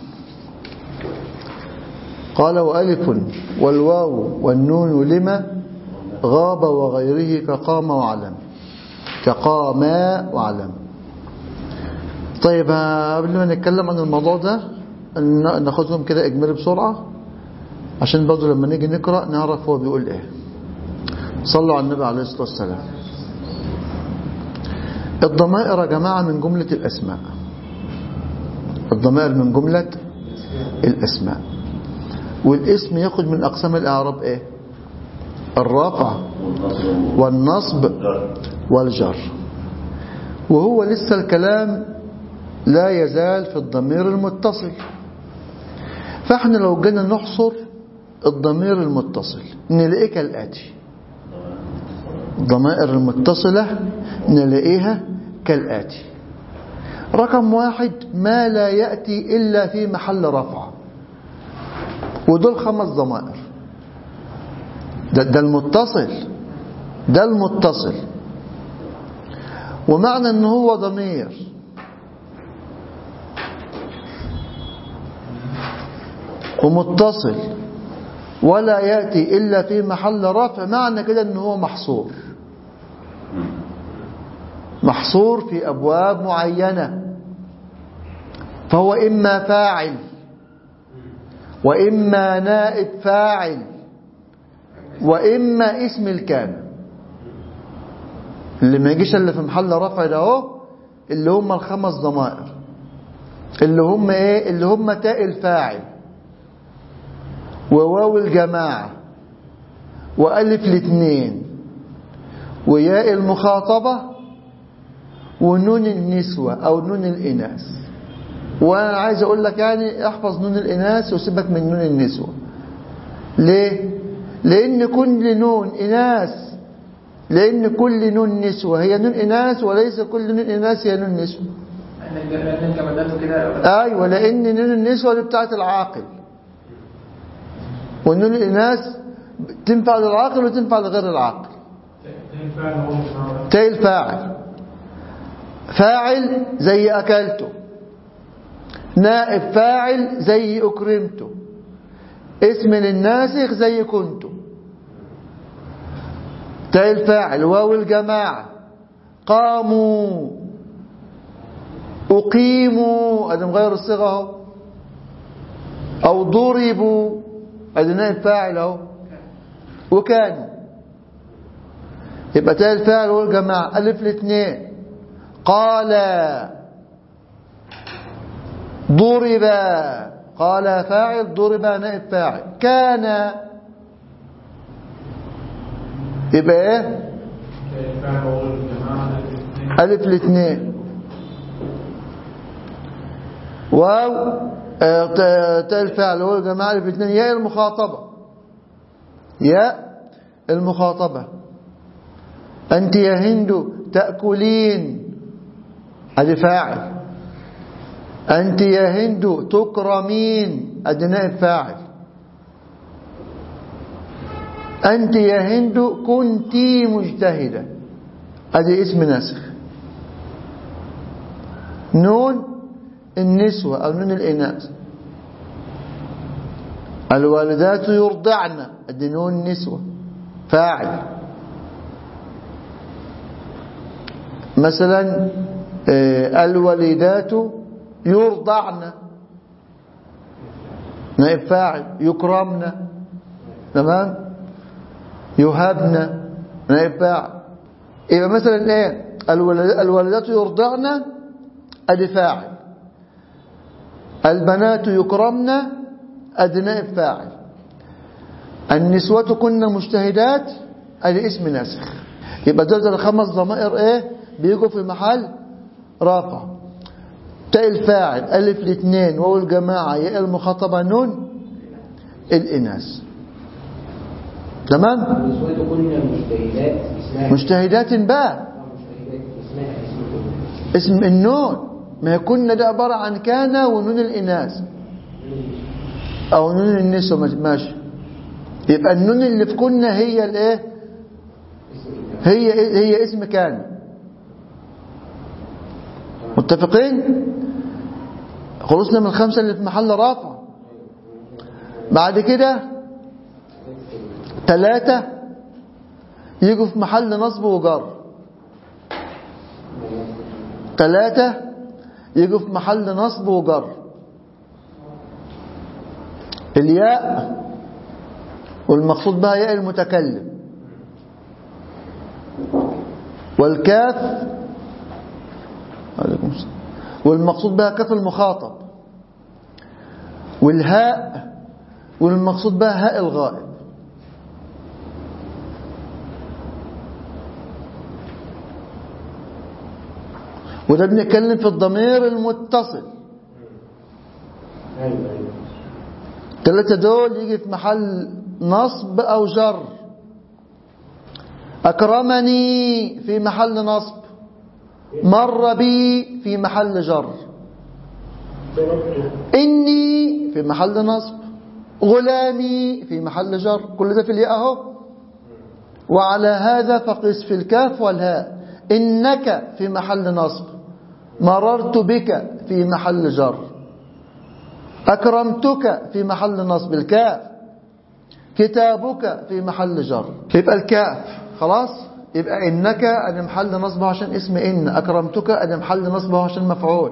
قال: وألف والواو والنون لما غاب وغيره كقام وعلم، كقاما وعلم. طيب قبل ما نتكلم عن الموضوع ده ناخذهم كده اجمالي بسرعة، عشان برضه لما نيجي نقرأ نعرف هو بيقول ايه. صلوا على النبي عليه الصلاة والسلام. الضمائر يا جماعة من جملة الأسماء، الضمائر من جملة الأسماء، والاسم ياخد من أقسام الإعراب الرفع والنصب والجر. وهو لسه الكلام لا يزال في الضمير المتصل. فاحنا لو جينا نحصر الضمير المتصل نلاقيه كالآتي: الضمائر المتصلة نلاقيها كالآتي: رقم 1 ما لا يأتي إلا في محل رفع، ودول 5 ضمائر. ده المتصل، ومعنى ان هو ضمير ومتصل ولا يأتي إلا في محل رفع، معنى كده ان هو محصور في أبواب معينة. فهو إما فاعل، وإما نائب فاعل، وإما اسم الكامل. اللي ما يجيش اللي في محل رفع ده اهو اللي هم ال5 ضمائر، اللي هم اللي هم تاء الفاعل، وواو الجماعة، وألف الاثنين، وياء المخاطبة، ونون النسوة أو نون الإناث. وأنا عايز أقول لك احفظ نون الإناث وسيبك من نون النسوة. ليه؟ لأن كل نون إناث، لأن كل نون نسوة هي نون إناث، وليس كل نون إناث هي نون نسوة. أيوة، لأن نون النسوة دي بتاعت العاقل، والنون الإناث تنفع للعاقل وتنفع لغير العاقل. تاء الفاعل، فاعل زي أكلته، نائب فاعل زي أكرمته، اسم للناسخ زي كنت. تاء الفاعل، واو الجماعة، قاموا، أقيموا، أدي مغير الصيغة اهو، أو ضربوا، أدي نائب فاعل اهو، وكانوا. يبقى تاء الفاعل والجماعة. ألف الاثنين، قال، ضرب، قال فاعل، ضرب نائب فاعل. كان، يبقى ألف الاثنين، واو تاء الفاعل هو الجماعة. ألف الاثنين، ياء المخاطبة، ياء المخاطبة. أنت يا هند تأكلين، هذه فاعل. أنت يا هند تكرمين، هذه نائب فاعل. أنت يا هند كنتي مجتهدة، هذه اسم ناسخ. نون النسوة أو نون الإناث. الوالدات يرضعن، هذه نون النسوة فاعل. مثلا الوالدات يرضعن، نائب فاعل. يكرمن، تمام. يهبن، نائب فاعل. يبقى مثلا ايه؟ الوالدات يرضعن، ادي فاعل. البنات يكرمن، ادي نائب فاعل. النسوة كن مجتهدات، ادي اسم ناسخ. يبقى دول الخمس ضمائر ايه؟ بيجوا في محل رافع. تاء الفاعل، الف الاثنين، واو الجماعة، ياء المخاطبة، نون الإناث. تمام. النسوة كن مجتهدات، مجتهدات بقى اسم النون. ما يكون ده عبارة عن كان ونون الإناث أو نون النسوة، ماشي. يبقى النون اللي في كنا هي الايه؟ هي اسم كان. متفقين؟ خلصنا من الخمسة اللي في محل رافع. بعد كده 3 يجوا في محل نصب وجر. 3 يجوا في محل نصب وجر. الياء والمقصود بها ياء المتكلم، والكاف والمقصود بها كاف المخاطب، والهاء والمقصود بها هاء الغائب. وده بنتكلم في الضمير المتصل. 3 دول يجي في محل نصب أو جر. أكرمني في محل نصب، مر بي في محل جر، إني في محل نصب، غلامي في محل جر. كل ده في الياء اهو. وعلى هذا فقس في الكاف والهاء. إنك في محل نصب، مررت بك في محل جر، أكرمتك في محل نصب الكاف، كتابك في محل جر. يبقى الكاف خلاص. يبقى إنك أنا محل نصبه عشان اسم إن، أكرمتك أنا محل نصبه عشان مفعول.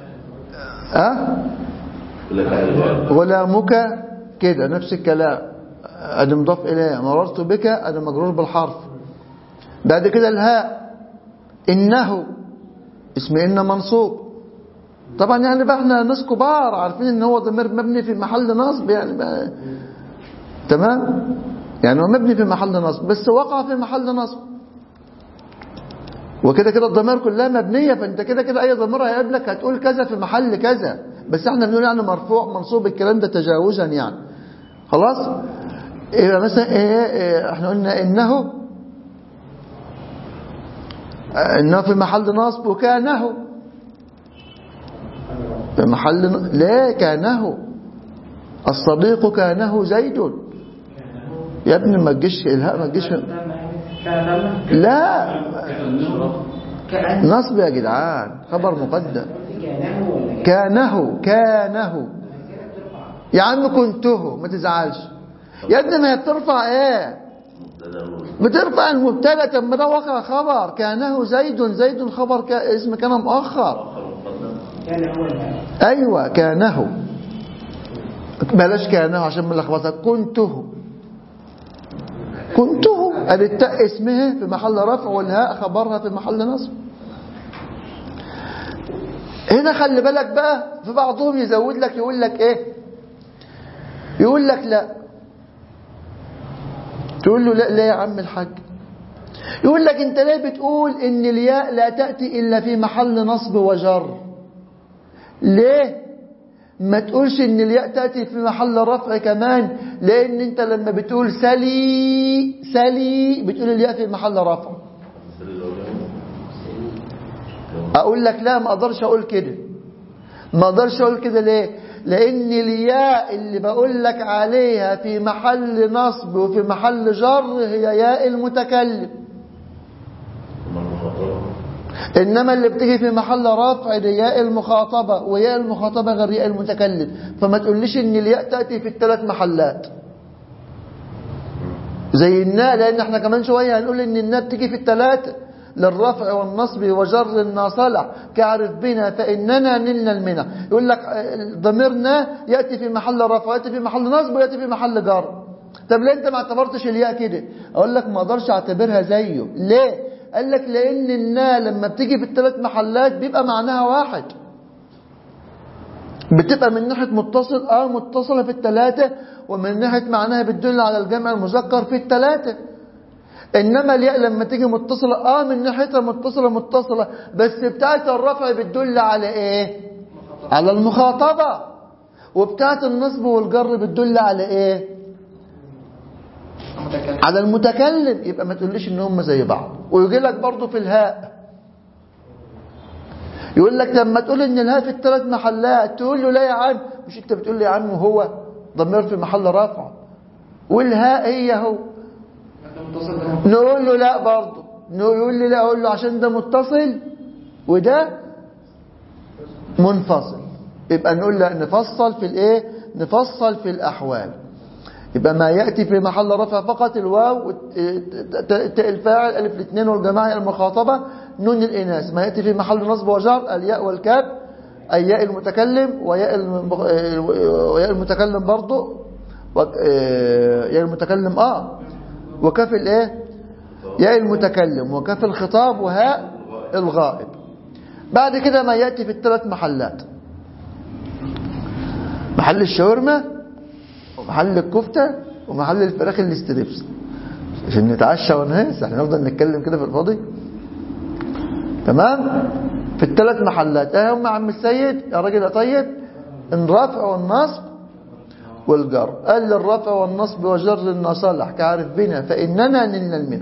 غلامك كده نفس الكلام، أنا مضاف إليه. مررت بك أنا مجرور بالحرف. بعد كده الهاء، إنه اسم إن منصوب. طبعا يعني بقى احنا ناس كبار عارفين ان هو ضمير مبني في محل نصب يعني بقى. تمام. يعني هو مبني في محل نصب بس وقع في محل نصب، وكده كده الضمائر كلها مبنيه. فانت كده كده اي ضمير هيقابلك هتقول كذا في محل كذا، بس احنا بنقول يعني مرفوع منصوب، الكلام ده تجاوزا يعني. خلاص. يبقى مثلا ايه احنا قلنا انه في محل نصب، وكانه في محل لا كانه الصديق كانه زيد. يا ابني ما تجيش الهاء، ما تجيش لا نصب يا جدعان، خبر مقدم. كانه يا عم كنته، ما تزعلش يا ابني. ما هي بترفع ايه؟ بترفع المبتدا. طب ما ده وقع خبر. كانه زيد خبر اسم كان مؤخر. ايوه كانه، بلاش كانه عشان ما لخبطك. كنته ادي التاء اسمها في محل رفع، والهاء خبرها في محل نصب. هنا خلي بالك بقى، في بعضهم يزود لك يقول لك ايه؟ يقول لك لا. تقول له لا يا عم الحاج. يقول لك انت ليه بتقول ان الياء لا تأتي الا في محل نصب وجر؟ ليه؟ ما تقولش ان الياء تأتي في محل رفع كمان، لان انت لما بتقول سلي بتقول الياء في محل رفع. اقول لك لا، ما اقدرش اقول كده. ما اقدرش اقول كده ليه؟ لان الياء اللي بقول لك عليها في محل نصب وفي محل جر هي ياء المتكلم، انما اللي بتيجي في محل رفع دي ياء المخاطبه، وياء المخاطبه غير ياء المتكلم. فما تقوليش ان الياء تاتي في الثلاث محلات زي الناء، لان احنا كمان شويه هنقول ان الناء بتيجي في الثلاثه للرفع والنصب وجر الناصلة كعرف بنا فإننا نلنا المنى. يقول لك ضميرنا يأتي في محل رفع ويأتي في محل نصب ويأتي في محل جر. طب ليه انت ما اعتبرتش الياء كده؟ اقول لك ما اقدرش اعتبرها زيه. ليه؟ قال لك لان الناء لما بتيجي في الثلاث محلات بيبقى معناها واحد، بتبقى من ناحية متصل متصلة في الثلاثة، ومن ناحية معناها بتدل على الجمع المذكر في الثلاثة. انما الياء لما تيجي متصلة من ناحيتها متصلة بس بتاعت الرفع بتدل على ايه؟ على المخاطبة. وبتاعت النصب والجر بتدل على ايه؟ على المتكلم. يبقى ما تقوليش ان هم زي بعض. ويجي لك برضو في الهاء، يقول لك لما تقول ان الهاء في الثلاث محلات تقول له لا يا عم، مش انت بتقول لي يا عم هو ضمير في محل رفع والهاء هي هو، نقول له لا برضه، يقول لي لا، اقول له عشان ده متصل وده منفصل. يبقى نقول له نفصل في الايه؟ نفصل في الاحوال. يبقى ما ياتي في محل رفع فقط الواو تاء الفاعل الف الاثنين والجماعه المخاطبه نون الاناث. ما ياتي في محل نصب وجر الياء والكاف اي ياء المتكلم وياء المتكلم برضه ياء المتكلم وكاف الايه؟ ياء المتكلم وكاف الخطاب وهاء الغائب. بعد كده ما ياتي في الثلاث محلات: محل الشاورما ومحل الكفته ومحل الفراخ الاستريبس، عشان نتعشى ونهيس. احنا نفضل نتكلم كده في الفاضي. تمام؟ في الثلاث محلات هم عم السيد يا راجل يا طيب؟ الرفع والنصب والجر. قال للرفع والنصب وجر النصالح كعرف بنا فإننا نلنا المنى.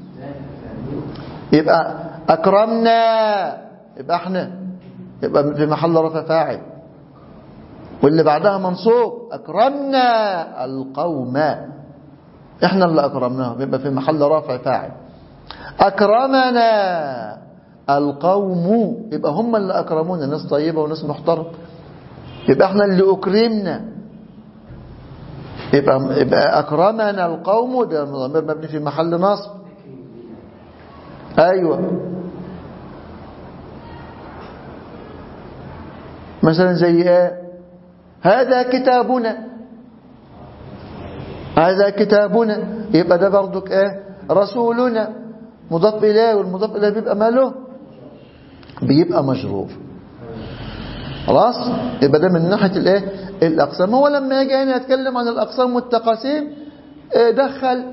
يبقى أكرمنا، يبقى احنا يبقى في محل رفع فاعل، واللي بعدها منصوب أكرمنا القوم، احنا اللي أكرمناهم، يبقى في محل رفع فاعل. أكرمنا القوم، يبقى هم اللي أكرمونا، ناس طيبة وناس محترم، يبقى احنا اللي أكرمنا. يبقى أكرمنا القوم ده ضمير مبني في محل نصب. أيوة، مثلا زي ايه؟ هذا كتابنا، هذا كتابنا، يبقى ده برضك ايه؟ رسولنا مضاف إليه، والمضاف إليه بيبقى ماله؟ بيبقى مجرور. خلاص؟ يبقى ده من ناحية الايه؟ الأقسام. هو لما يجي هنا يتكلم عن الأقسام والتقاسيم دخل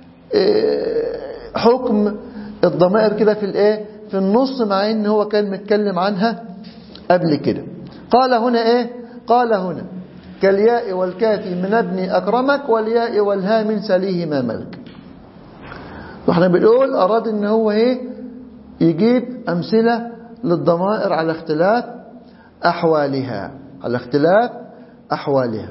حكم الضمائر كده في الايه؟ في النص، مع ان هو كان متكلم عنها قبل كده. قال هنا ايه؟ قال هنا كالياء والكاف من ابن أكرمك والياء والها من سليه ما ملك. واحنا بنقول أراد ان هو ايه؟ يجيب أمثلة للضمائر على اختلاف أحوالها، على اختلاف أحوالها.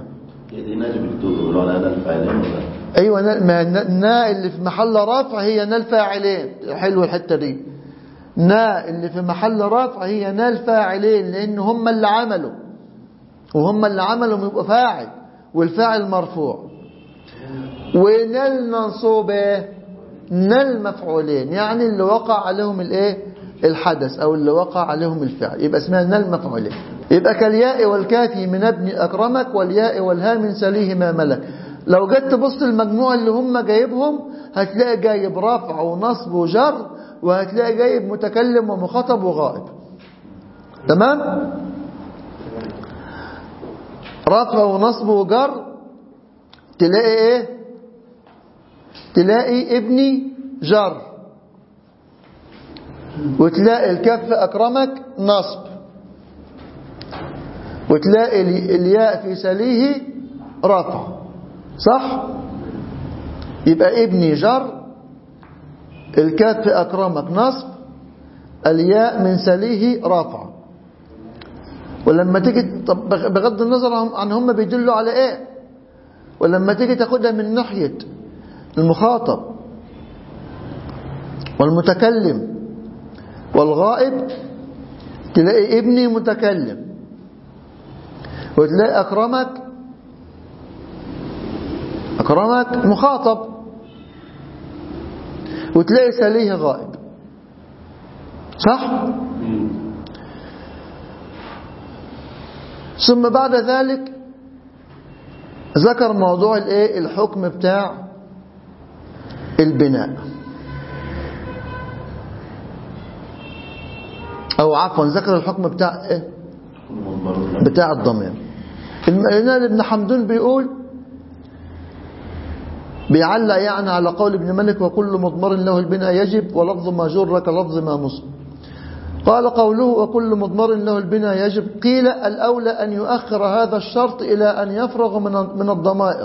أيوة، نا اللي في محل رفع هي نا الفاعلين. حلوة الحتة دي. نا اللي في محل رفع هي نا الفاعلين، لأن هم اللي عملوا، وهم اللي عملوا يبقى فاعل، والفاعل مرفوع. ونا المنصوبة نا المفعولين، يعني اللي وقع عليهم الايه؟ الحدث، او اللي وقع عليهم الفعل، يبقى اسمها نا المفعولين. يبقى كالياء والكاف من ابن أكرمك والياء والها من سليه ما ملك. لو جيت تبص المجموع اللي هم جايبهم هتلاقي جايب رفع ونصب وجر، وهتلاقي جايب متكلم ومخاطب وغائب. تمام؟ رفع ونصب وجر تلاقي ايه؟ تلاقي ابني جر، وتلاقي الكف أكرمك نصب، وتلاقي الياء في سليه رفع، صح؟ يبقى ابني جر، الكاف في أكرمك نصب، الياء من سليه رفع. ولما تيجي، طب بغض النظر عن هم بيدلوا على ايه، ولما تيجي تاخدها من ناحية المخاطب والمتكلم والغائب، تلاقي ابني متكلم، وتلاقي أكرمك مخاطب، وتلاقي سليه غائب، صح؟ ثم بعد ذلك ذكر موضوع الحكم بتاع البناء، أو عفوا ذكر الحكم بتاع إيه؟ بتاع الضمير. ابن حمدون بيعلق يعني على قول ابن مالك: وكل مضمر له البناء يجب، ولفظ ما جر كلفظ ما نصب. قال قوله وكل مضمر له البناء يجب، قيل الأولى أن يؤخر هذا الشرط إلى أن يفرغ من الضمائر.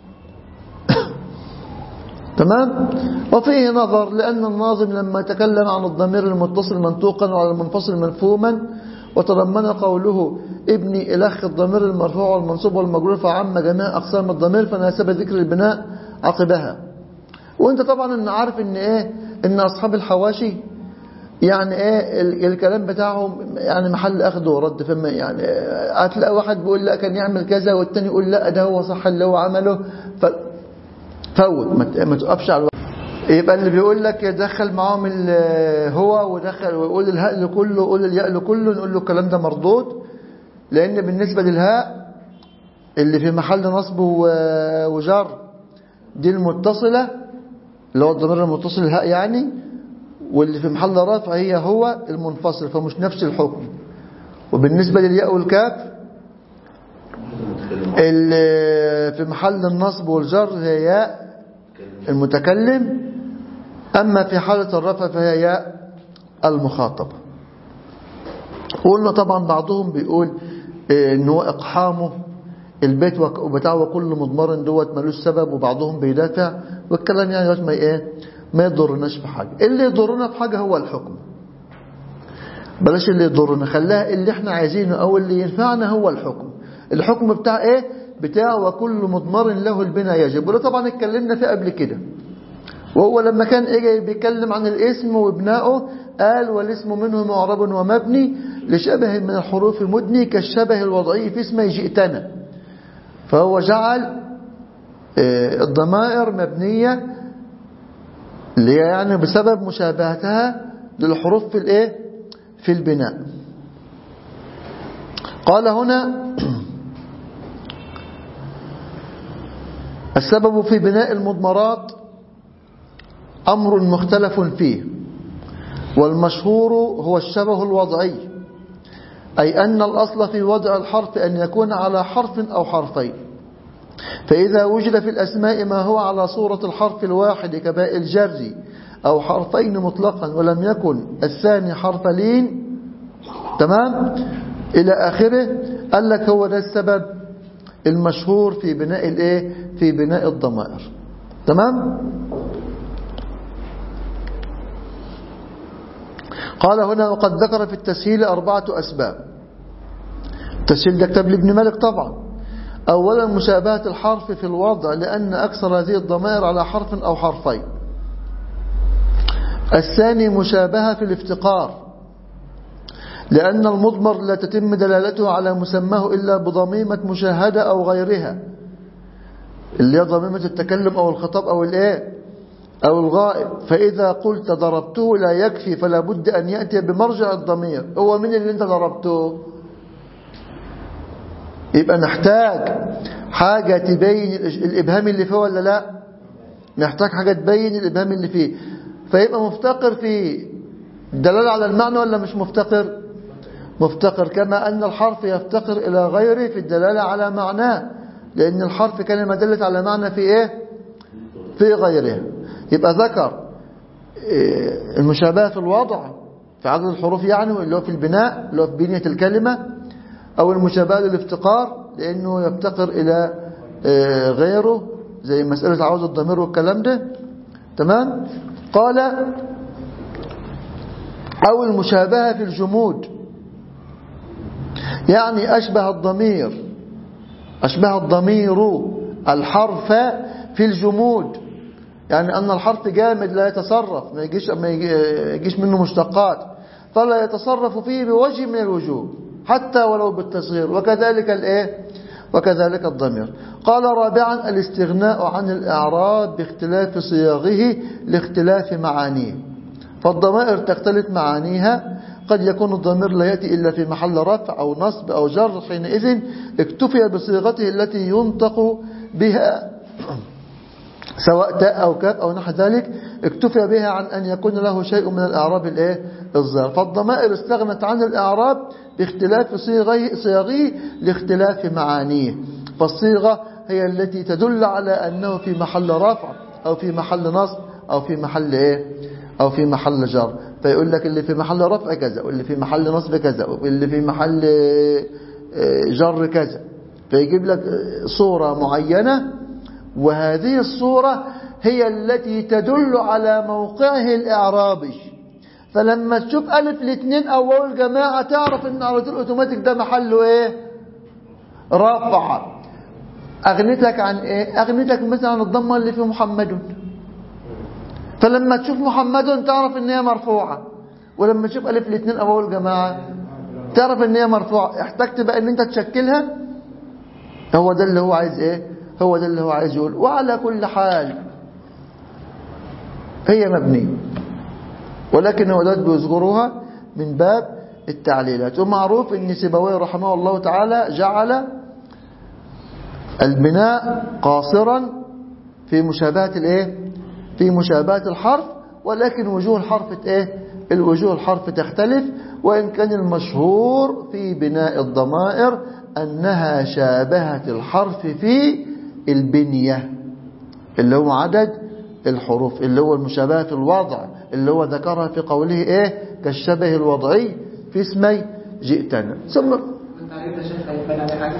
تمام؟ وفيه نظر، لأن الناظم لما تكلم عن الضمير المتصل منطوقا وعلى المنفصل مفهوما، وتضمن قوله ابني إلخ الضمير المرفوع والمنصوب والمجرور فعم جميع أقسام الضمير، فناسب ذكر البناء عقبها. وانت طبعا عارف ان أصحاب الحواشي يعني الكلام بتاعهم يعني محل أخذ ورد. فما يعني هتلاقي واحد بيقول لا كان يعمل كذا، والتاني يقول لا ده هو صح اللي هو عمله، فوت ما تقفش على الوقت. يبقى اللي بيقول لك دخل معاهم هو ودخل ويقول الهاء لكله ويقول الياء لكله، نقول له الكلام ده مردود، لأن بالنسبة للهاء اللي في محل نصب وجر دي المتصلة اللي هو الضمير المتصل الهاء يعني، واللي في محل رفع هو المنفصل، فمش نفس الحكم. وبالنسبة للياء والكاف اللي في محل النصب والجر هي ياء المتكلم، أما في حالة الرفع فهي ياء المخاطب. قلنا طبعا بعضهم بيقول إن هو إقحامه البيت وبتاع وكل مضمر دوت ملوش سبب، وبعضهم بيدافع، والكلام يعني دوت ما يضرناش في حاجة. اللي يضرنا في حاجة هو الحكم، بلاش اللي يضرنا، خلاها اللي احنا عايزينه أو اللي ينفعنا هو الحكم. الحكم بتاع بتاع وكل مضمر له البناء يجب، وده طبعا اتكلمنا فيه قبل كده. وهو لما كان بيتكلم عن الاسم وبناؤه قال والاسم منه معرب ومبني لشبه من الحروف مدني كالشبه الوضعي في اسمه جئتنا، فهو جعل الضمائر مبنية اللي هي يعني بسبب مشابهتها للحروف في البناء. قال هنا السبب في بناء المضمرات أمر مختلف فيه، والمشهور هو الشبه الوضعي، أي أن الأصل في وضع الحرف أن يكون على حرف أو حرفين، فإذا وجد في الأسماء ما هو على صورة الحرف الواحد كباء الجر أو حرفين مطلقا ولم يكن الثاني حرف لين، تمام إلى آخره، قال لك هو ده السبب المشهور في بناء في بناء الضمائر. تمام. قال هنا وقد ذكر في التسهيل 4 أسباب. التسهيل ده كتاب لابن مالك طبعا. أولا مشابهة الحرف في الوضع، لأن أكثر هذه الضمائر على حرف أو حرفين. الثاني مشابهة في الافتقار، لأن المضمر لا تتم دلالته على مسماه إلا بضميمة مشاهدة أو غيرها، اللي هي ضميمة التكلم أو الخطاب أو الغائب. فإذا قلت ضربته لا يكفي، فلا بد أن يأتي بمرجع الضمير. هو من اللي انت ضربته؟ يبقى نحتاج حاجة تبين الإبهام اللي فيه ولا لا؟ نحتاج حاجة تبين الإبهام اللي فيه، فيبقى مفتقر في الدلالة على المعنى ولا مش مفتقر؟ مفتقر، كما أن الحرف يفتقر إلى غيره في الدلالة على معناه، لأن الحرف كلمة دلت على معنى في في غيره. يبقى ذكر المشابهة في الوضع في عدد الحروف يعني، اللي هو في البناء اللي هو في بنية الكلمة، أو المشابهة للافتقار لأنه يفتقر إلى غيره زي مسألة عوض الضمير والكلام ده. تمام. قال أو المشابهة في الجمود، يعني أشبه الضمير الحرف في الجمود، يعني أن الحرف جامد لا يتصرف، ما يجيش منه مشتقات، فلا يتصرف فيه بوجه من الوجوه حتى ولو بالتصغير. وكذلك الضمير. قال رابعا الاستغناء عن الإعراب باختلاف صياغه لاختلاف معانيه، فالضمائر تختلف معانيها، قد يكون الضمير لا يأتي إلا في محل رفع أو نصب أو جر، حينئذ اكتفي بصيغته التي ينطق بها سواء تاء أو كاف أو نحو ذلك، اكتفي بها عن أن يكون له شيء من الإعراب الظاهر. فالضمائر استغنت عن الإعراب باختلاف صيغه لاختلاف معانيه، فالصيغة هي التي تدل على أنه في محل رفع أو في محل نصب أو في محل جر، فيقول لك اللي في محل رفع كذا، واللي في محل نصب كذا، واللي في محل جر كذا، فيجيب لك صورة معينة، وهذه الصورة هي التي تدل على موقعه الإعرابي. فلما تشوف ألف الاثنين أو واو الجماعة تعرف أن على طول أوتوماتيك ده محله رفع. أغنتك عن أغنتك مثلا عن الضمة اللي في محمد، فلما تشوف محمد تعرف أن هي مرفوعة، ولما تشوف ألف الاثنين أو واو الجماعة تعرف أن هي مرفوعة. احتجت بقى أن أنت تشكلها، هو ده اللي هو عايز هو ده اللي هو عايز يقول. وعلى كل حال هي مبنية، ولكن هو ده بيذكروها من باب التعليلات. ومعروف ان سيبويه رحمه الله تعالى جعل البناء قاصرا في مشابهة في مشابهة الحرف، ولكن وجوه الحرف الوجوه الحرف تختلف، وإن كان المشهور في بناء الضمائر أنها شابهت الحرف في البنية اللي هو عدد الحروف، اللي هو المشابهة في الوضع اللي هو ذكرها في قوله كالشبه الوضعي في اسمي جئتنا. ثم التعريف ده شيخ هيبان على حاجة؟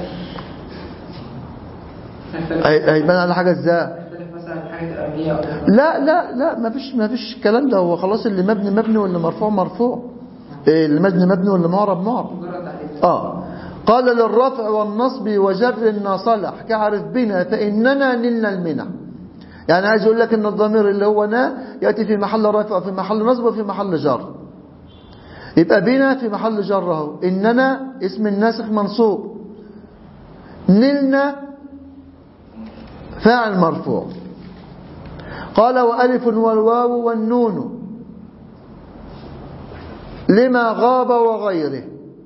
هيبان على حاجة ازاي؟ مثلا حاجة أمنية أو لا ما فيش الكلام ده. هو خلاص اللي مبني واللي مرفوع اللي مبني واللي معرب. قال للرفع والنصب وجر ما صلح كعرف بنا فإننا نلنا المنع. يعني عايز يقول لك ان الضمير اللي هو يأتي في محل رفع وفي محل نصب وفي محل جر. يبقى بنا في محل جر اهو، اننا اسم الناسخ منصوب، نلنا فاعل مرفوع. قال وألف والواو والنون لما غاب وغيره.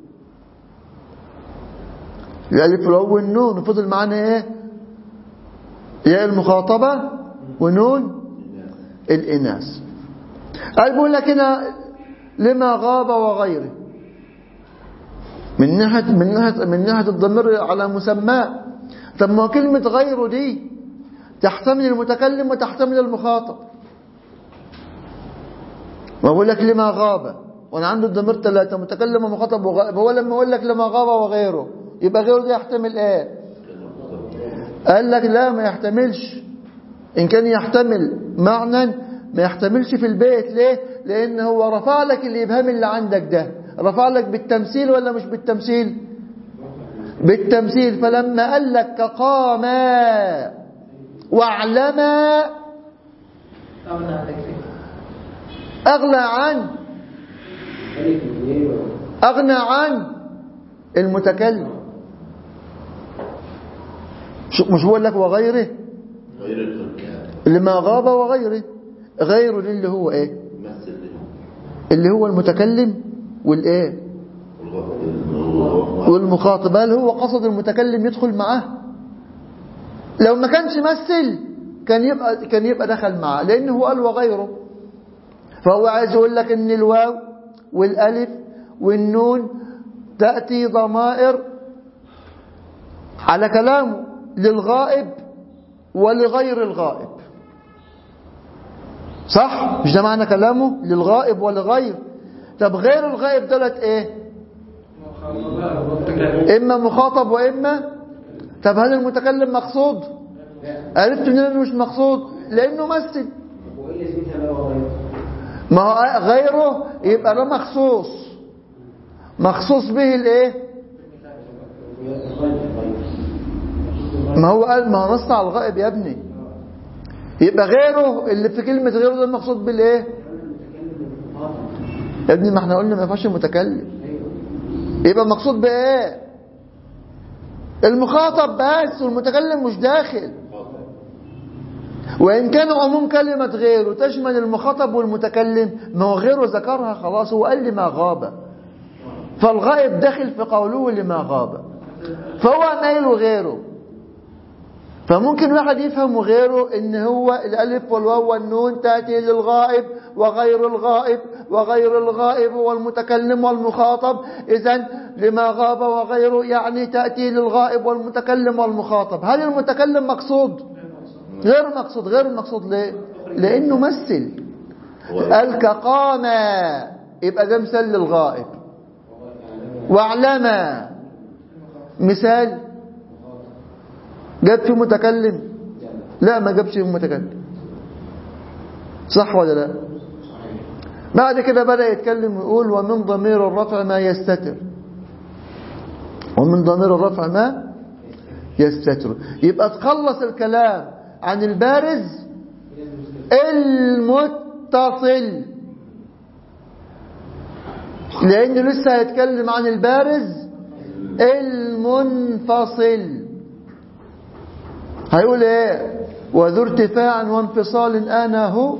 الألف والواو والنون فضل معنا يا المخاطبة ونون الإناث. بقول لك هنا لما غاب وغيره من ناحية الضمير على مسماه. طب ما كلمة غيره دي تحتمل المتكلم وتحتمل المخاطب. وأقول لك لما غاب وأنا عندي الضمير 3 متكلم ومخاطب وغائب. هو لما أقول لك لما غاب وغيره يبقى غيره ده يحتمل قال لك لا ما يحتملش. إن كان يحتمل معنى ما يحتملش في البيت. ليه؟ لأن هو رفع لك الإبهام اللي عندك ده، رفع لك بالتمثيل ولا مش بالتمثيل؟ بالتمثيل. فلما قال لك كقاما واعلما أغنى عن المتكلم. مش بقول لك وغيره لما غاب وغيره. غيره اللي هو اللي هو المتكلم والمخاطب. هل هو قصد المتكلم يدخل معاه؟ لو ما كانش مثل كان يبقى دخل معاه، لأنه قال وغيره. فهو عايز يقول لك ان الواو والالف والنون تأتي ضمائر على كلامه للغائب ولغير الغائب. صح؟ مش ده معنى كلامه؟ للغائب ولغير. طب غير الغائب دولت إما مخاطب وإما. طب هل المتكلم مقصود؟ عرفت منين إنه مش مقصود؟ لأنه مثل. ما هو غيره يبقى ده مخصوص به الايه؟ ما هو قال، ما هو نص على الغائب يا ابني. يبقى غيره اللي في كلمة غيره ده المقصود بالايه يا ابني؟ ما احنا قلنا ما ينفعش المتكلم. يبقى المقصود بايه؟ المخاطب بس، والمتكلم مش داخل. وإن كان عموم كلمة غيره تشمل المخاطب والمتكلم، ما هو غيره ذكرها خلاص، هو قال لما غاب، فالغائب داخل في قوله لما غاب، فهو نايل غيره. فممكن واحد يفهم غيره ان هو الالف والواو والنون تأتي للغائب وغير الغائب، وغير الغائب هو المتكلم والمخاطب، اذن لما غاب وغيره يعني تأتي للغائب والمتكلم والمخاطب. هل المتكلم مقصود؟ غير مقصود. ليه؟ لانه مثل. قال كقام، يبقى ده مثال للغائب. واعلم مثال. جاب في متكلم؟ لا، ما جابش في متكلم. صح ولا لا؟ بعد كده بدأ يتكلم ويقول ومن ضمير الرفع ما يستتر. ومن ضمير الرفع ما يستتر. يبقى تخلص الكلام عن البارز المتصل، لأنه لسه هيتكلم عن البارز المنفصل. هيقول ايه؟ وذو ارتفاع وانفصال آنه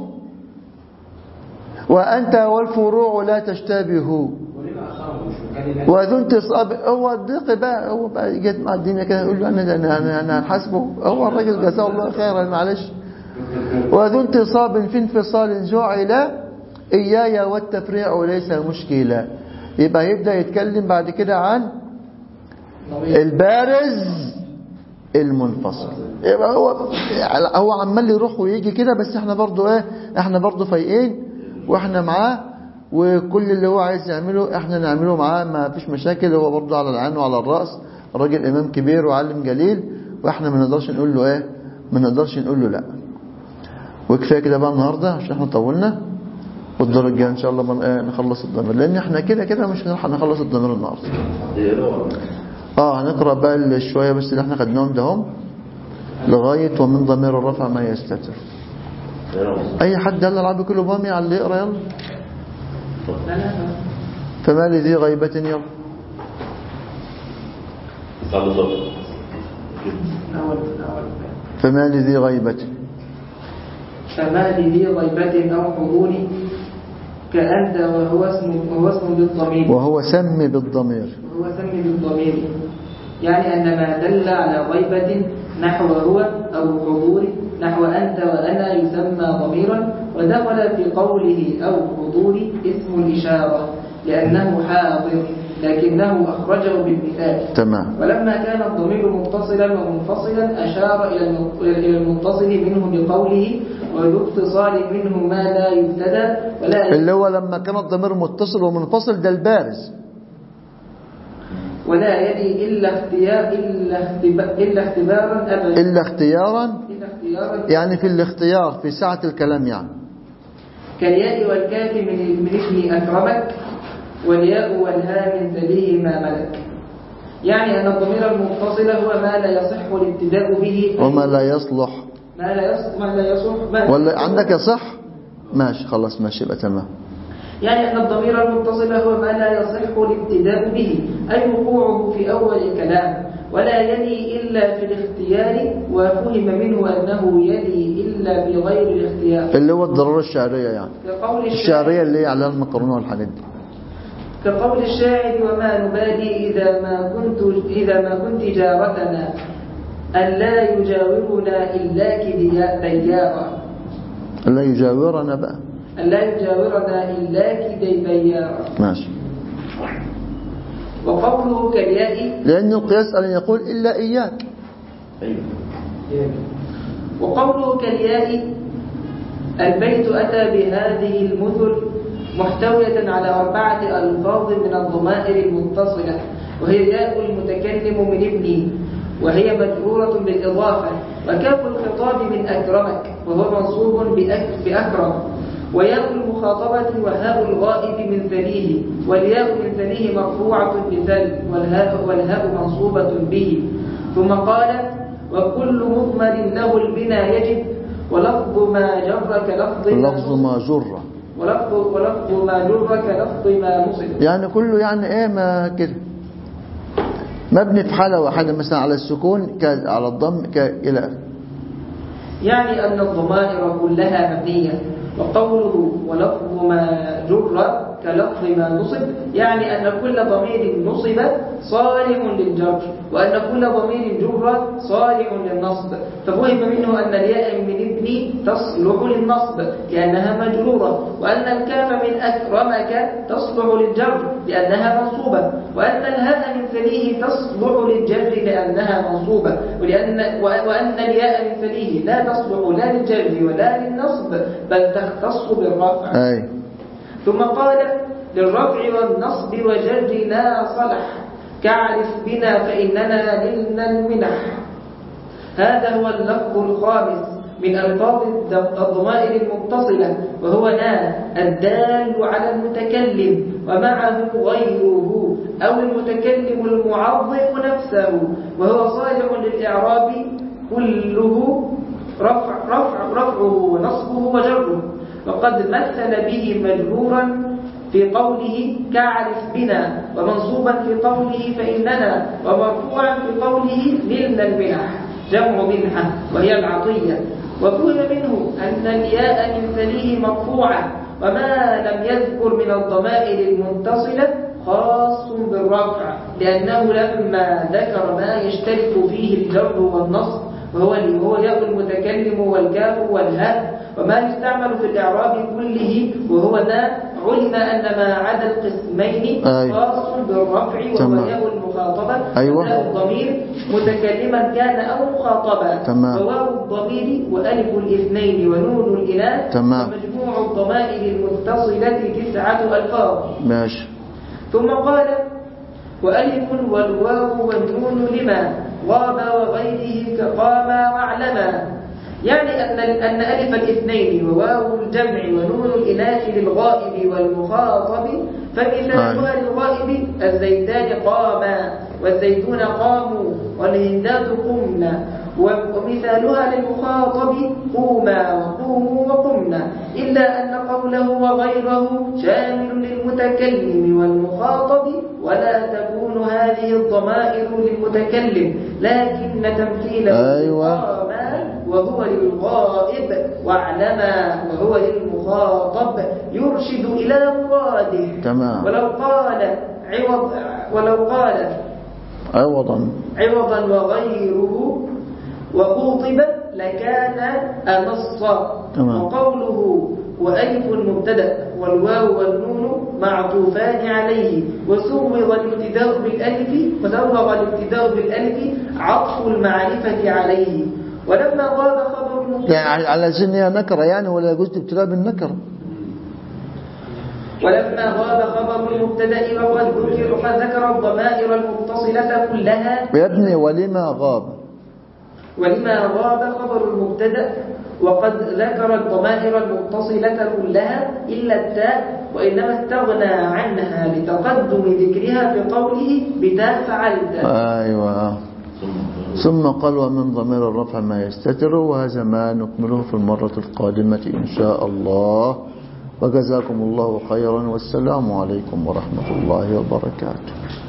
وأنت والفروع لا تشتبه. وذو انتصاب. هو الضيق بقى، هو بقى جت مع الدنيا كده يقول له أنا هنحاسبه. هو الراجل جزاه الله خيرا، معلش. وذو انتصاب في انفصال جعل إياي والتفريع ليس مشكلة. يبقى يبدأ يتكلم بعد كده عن البارز المنفصل. يبقى هو عمال يروح ويجي كده، بس احنا برضو ايه، احنا برضو فايقين واحنا معاه، وكل اللي هو عايز يعمله احنا نعمله معاه، ما فيش مشاكل. هو برضو على العين وعلى الرأس، راجل امام كبير وعالم جليل، واحنا ما نقدرش نقول له ايه، ما نقدرش نقول له لا. وكفايه كده بقى النهارده عشان احنا طولنا، والدور الجاي ان شاء الله نخلص الضمير، لان احنا كده مش هنلحق نخلص الضمير النهارده. هنقرأ بقى شوية بس اللي احنا خدناهم دهم لغاية ومن ضمير الرفع ما يستتر. اي حد يلا العب كله بامي على اللي يقرأ يلا. فما لذي غيبة يلا. فما لذي غيبة. فما لذي غيبة أو حضور كأنت وهو اسم بالضمير. وهو سم بالضمير. يعني أن ما دل على غيبة نحو هو أو حضور نحو أنت وأنا يسمى ضميرا، ودخل في قوله أو حضور اسم الإشارة لأنه حاضر، لكنه أخرجه بالمثال. تمام. ولما كان الضمير متصلا ومنفصلا أشار إلى المتصل منه بقوله وذو اتصال منه ما لا يبتدى ولا اللي هو لما كان الضمير متصل ومنفصل ده البارز، ولا يلي إلا اختبارا أبدا. إلا اختيارا يعني في الاختيار في ساعة الكلام، يعني كالياء والكاف من اسم أكرمك، والياء والهاء من تليه ما ملك. يعني أن الضمير المتصل هو ما لا يصح الابتداء به وما لا يصلح. ما لا يصح ولا عندك يصح؟ ماشي خلاص ماشي يبقى تمام. يعني أن الضمير المتصل هو ما لا يصح الابتداء به، أي وقوعه في أول الكلام، ولا يلي إلا في الاختيار، وفهم منه أنه يلي إلا بغير الاختيار، اللي هو الضرورة الشعرية، يعني الشعرية اللي هي على المكرونة والحاجات دي. كقول الشاعر وما نبالي إذا ما كنت جارتنا أن لا يجاورنا إلاك ديارا. لا يجاورنا بقى، أن لا يجاورنا إلاك ديارا. ماشي. وقوله كالياء لأن القياس أن يقول إلا إياك. وقوله كالياء البيت أتى بهذه المثل محتوية على 4 ألفاظ من الضمائر المتصلة وهي ياء المتكلم من ابني وهي مجرورة بالإضافة. وكاف الخطاب من أكرمك وهو منصوب بأكرم. وياء المخاطبة وهاء الغائب من ثنيه والياء من ثنيه مرفوعة بثل والهاء منصوبة به. ثم قال وكل مضمر له البنا يجب ولفظ ما جر كلفظ ما جر ولفظ ما جر كلفظ ما نصب. يعني كله يعني ايه ما كده مبني في حالة واحدة مثلا على السكون على الضم إلى آخره. يعني أن الضمائر كلها مبنية. وقوله ولفظ ما جر كلفظ ما نصب يعني أن كل ضمير نصب صالح للجر وأن كل ضمير جر صالح للنصب. ففهم منه أن الياء من ابني تصلح للنصب لأنها مجرورة وأن الكاف من أكرمك تصلح للجر لأنها منصوبة وأن الهاء من ثنيه تصلح للجر لأنها منصوبة وأن الياء من ثنيه لا تصلح لا للجر ولا للنصب بل تختص بالرفع. ثم قال للرفع والنصب وجرنا صلح كعرف بنا فإننا للنا المنح. هذا هو اللفظ الخامس من ألفاظ الضمائر المتصلة وهو نا الدال على المتكلم ومعه غيره أو المتكلم المعظم نفسه وهو صالح للإعراب كله رفعه ونصبه وجره. وقد مثل به مجرورا في قوله كعرف بنا ومنصوبا في قوله فإننا ومرفوعا في قوله للنا المنح جمع منحة وهي العطية. وفهم منه أن الياء من ثنيه مرفوعة وما لم يذكر من الضمائر المتصلة خاص بالرفع لأنه لما ذكر ما يشترك فيه الجر والنصب وهو ياء المتكلم والكاف والهاء وما يستعمل في الإعراب كله وهو نا علم أن ما عدا القسمين خاص بالرفع وهو ياء المخاطبة وياء الضمير متكلما كان أو مخاطبا وواو الضمير وألف الاثنين ونون الإناث ومجموع الضمائر المتصلة 9 ألفاظ. ماشي. ثم قال وألف والواو والنون لما غاب وغيره كقاما واعلما يعني أن ألف الاثنين وواو الجمع ونون الإناث للغائب والمخاطب فمثالها للغائب الزيتان قاما والزيتون قاموا والهندات قمنا ومثالها للمخاطب قوما وقوموا وقمنا إلا أن قوله وغيره شامل للمتكلم والمخاطب ولا تكون هذه الضمائر للمتكلم لكن تمثيله قاما وهو للغائب واعلما وهو للمخاطب يرشد إلى مراده. ولو قال عوضا وغيره وخوطب لكان أنص. وقوله وألف مبتدأ والواو والنون معطوفان عليه وسوغ الابتداء بالألف عطف المعرفة عليه. ولما غاب خبر يعني على سنها نكرة يعني ولا يجوز ابتداء بالنكرة. ولما غاب خبر المبتدأ وقد ذكر الضمائر المتصلة كلها يا ابني ولما غاب خبر المبتدأ وقد ذكر الضمائر المتصلة كلها إلا التاء وإنما استغنى عنها لتقدم ذكرها في قوله بتاء فعلت. ثم قال ومن ضمير الرفع ما يستتر وهذا ما نكمله في المرة القادمة إن شاء الله. وجزاكم الله خيرا والسلام عليكم ورحمة الله وبركاته.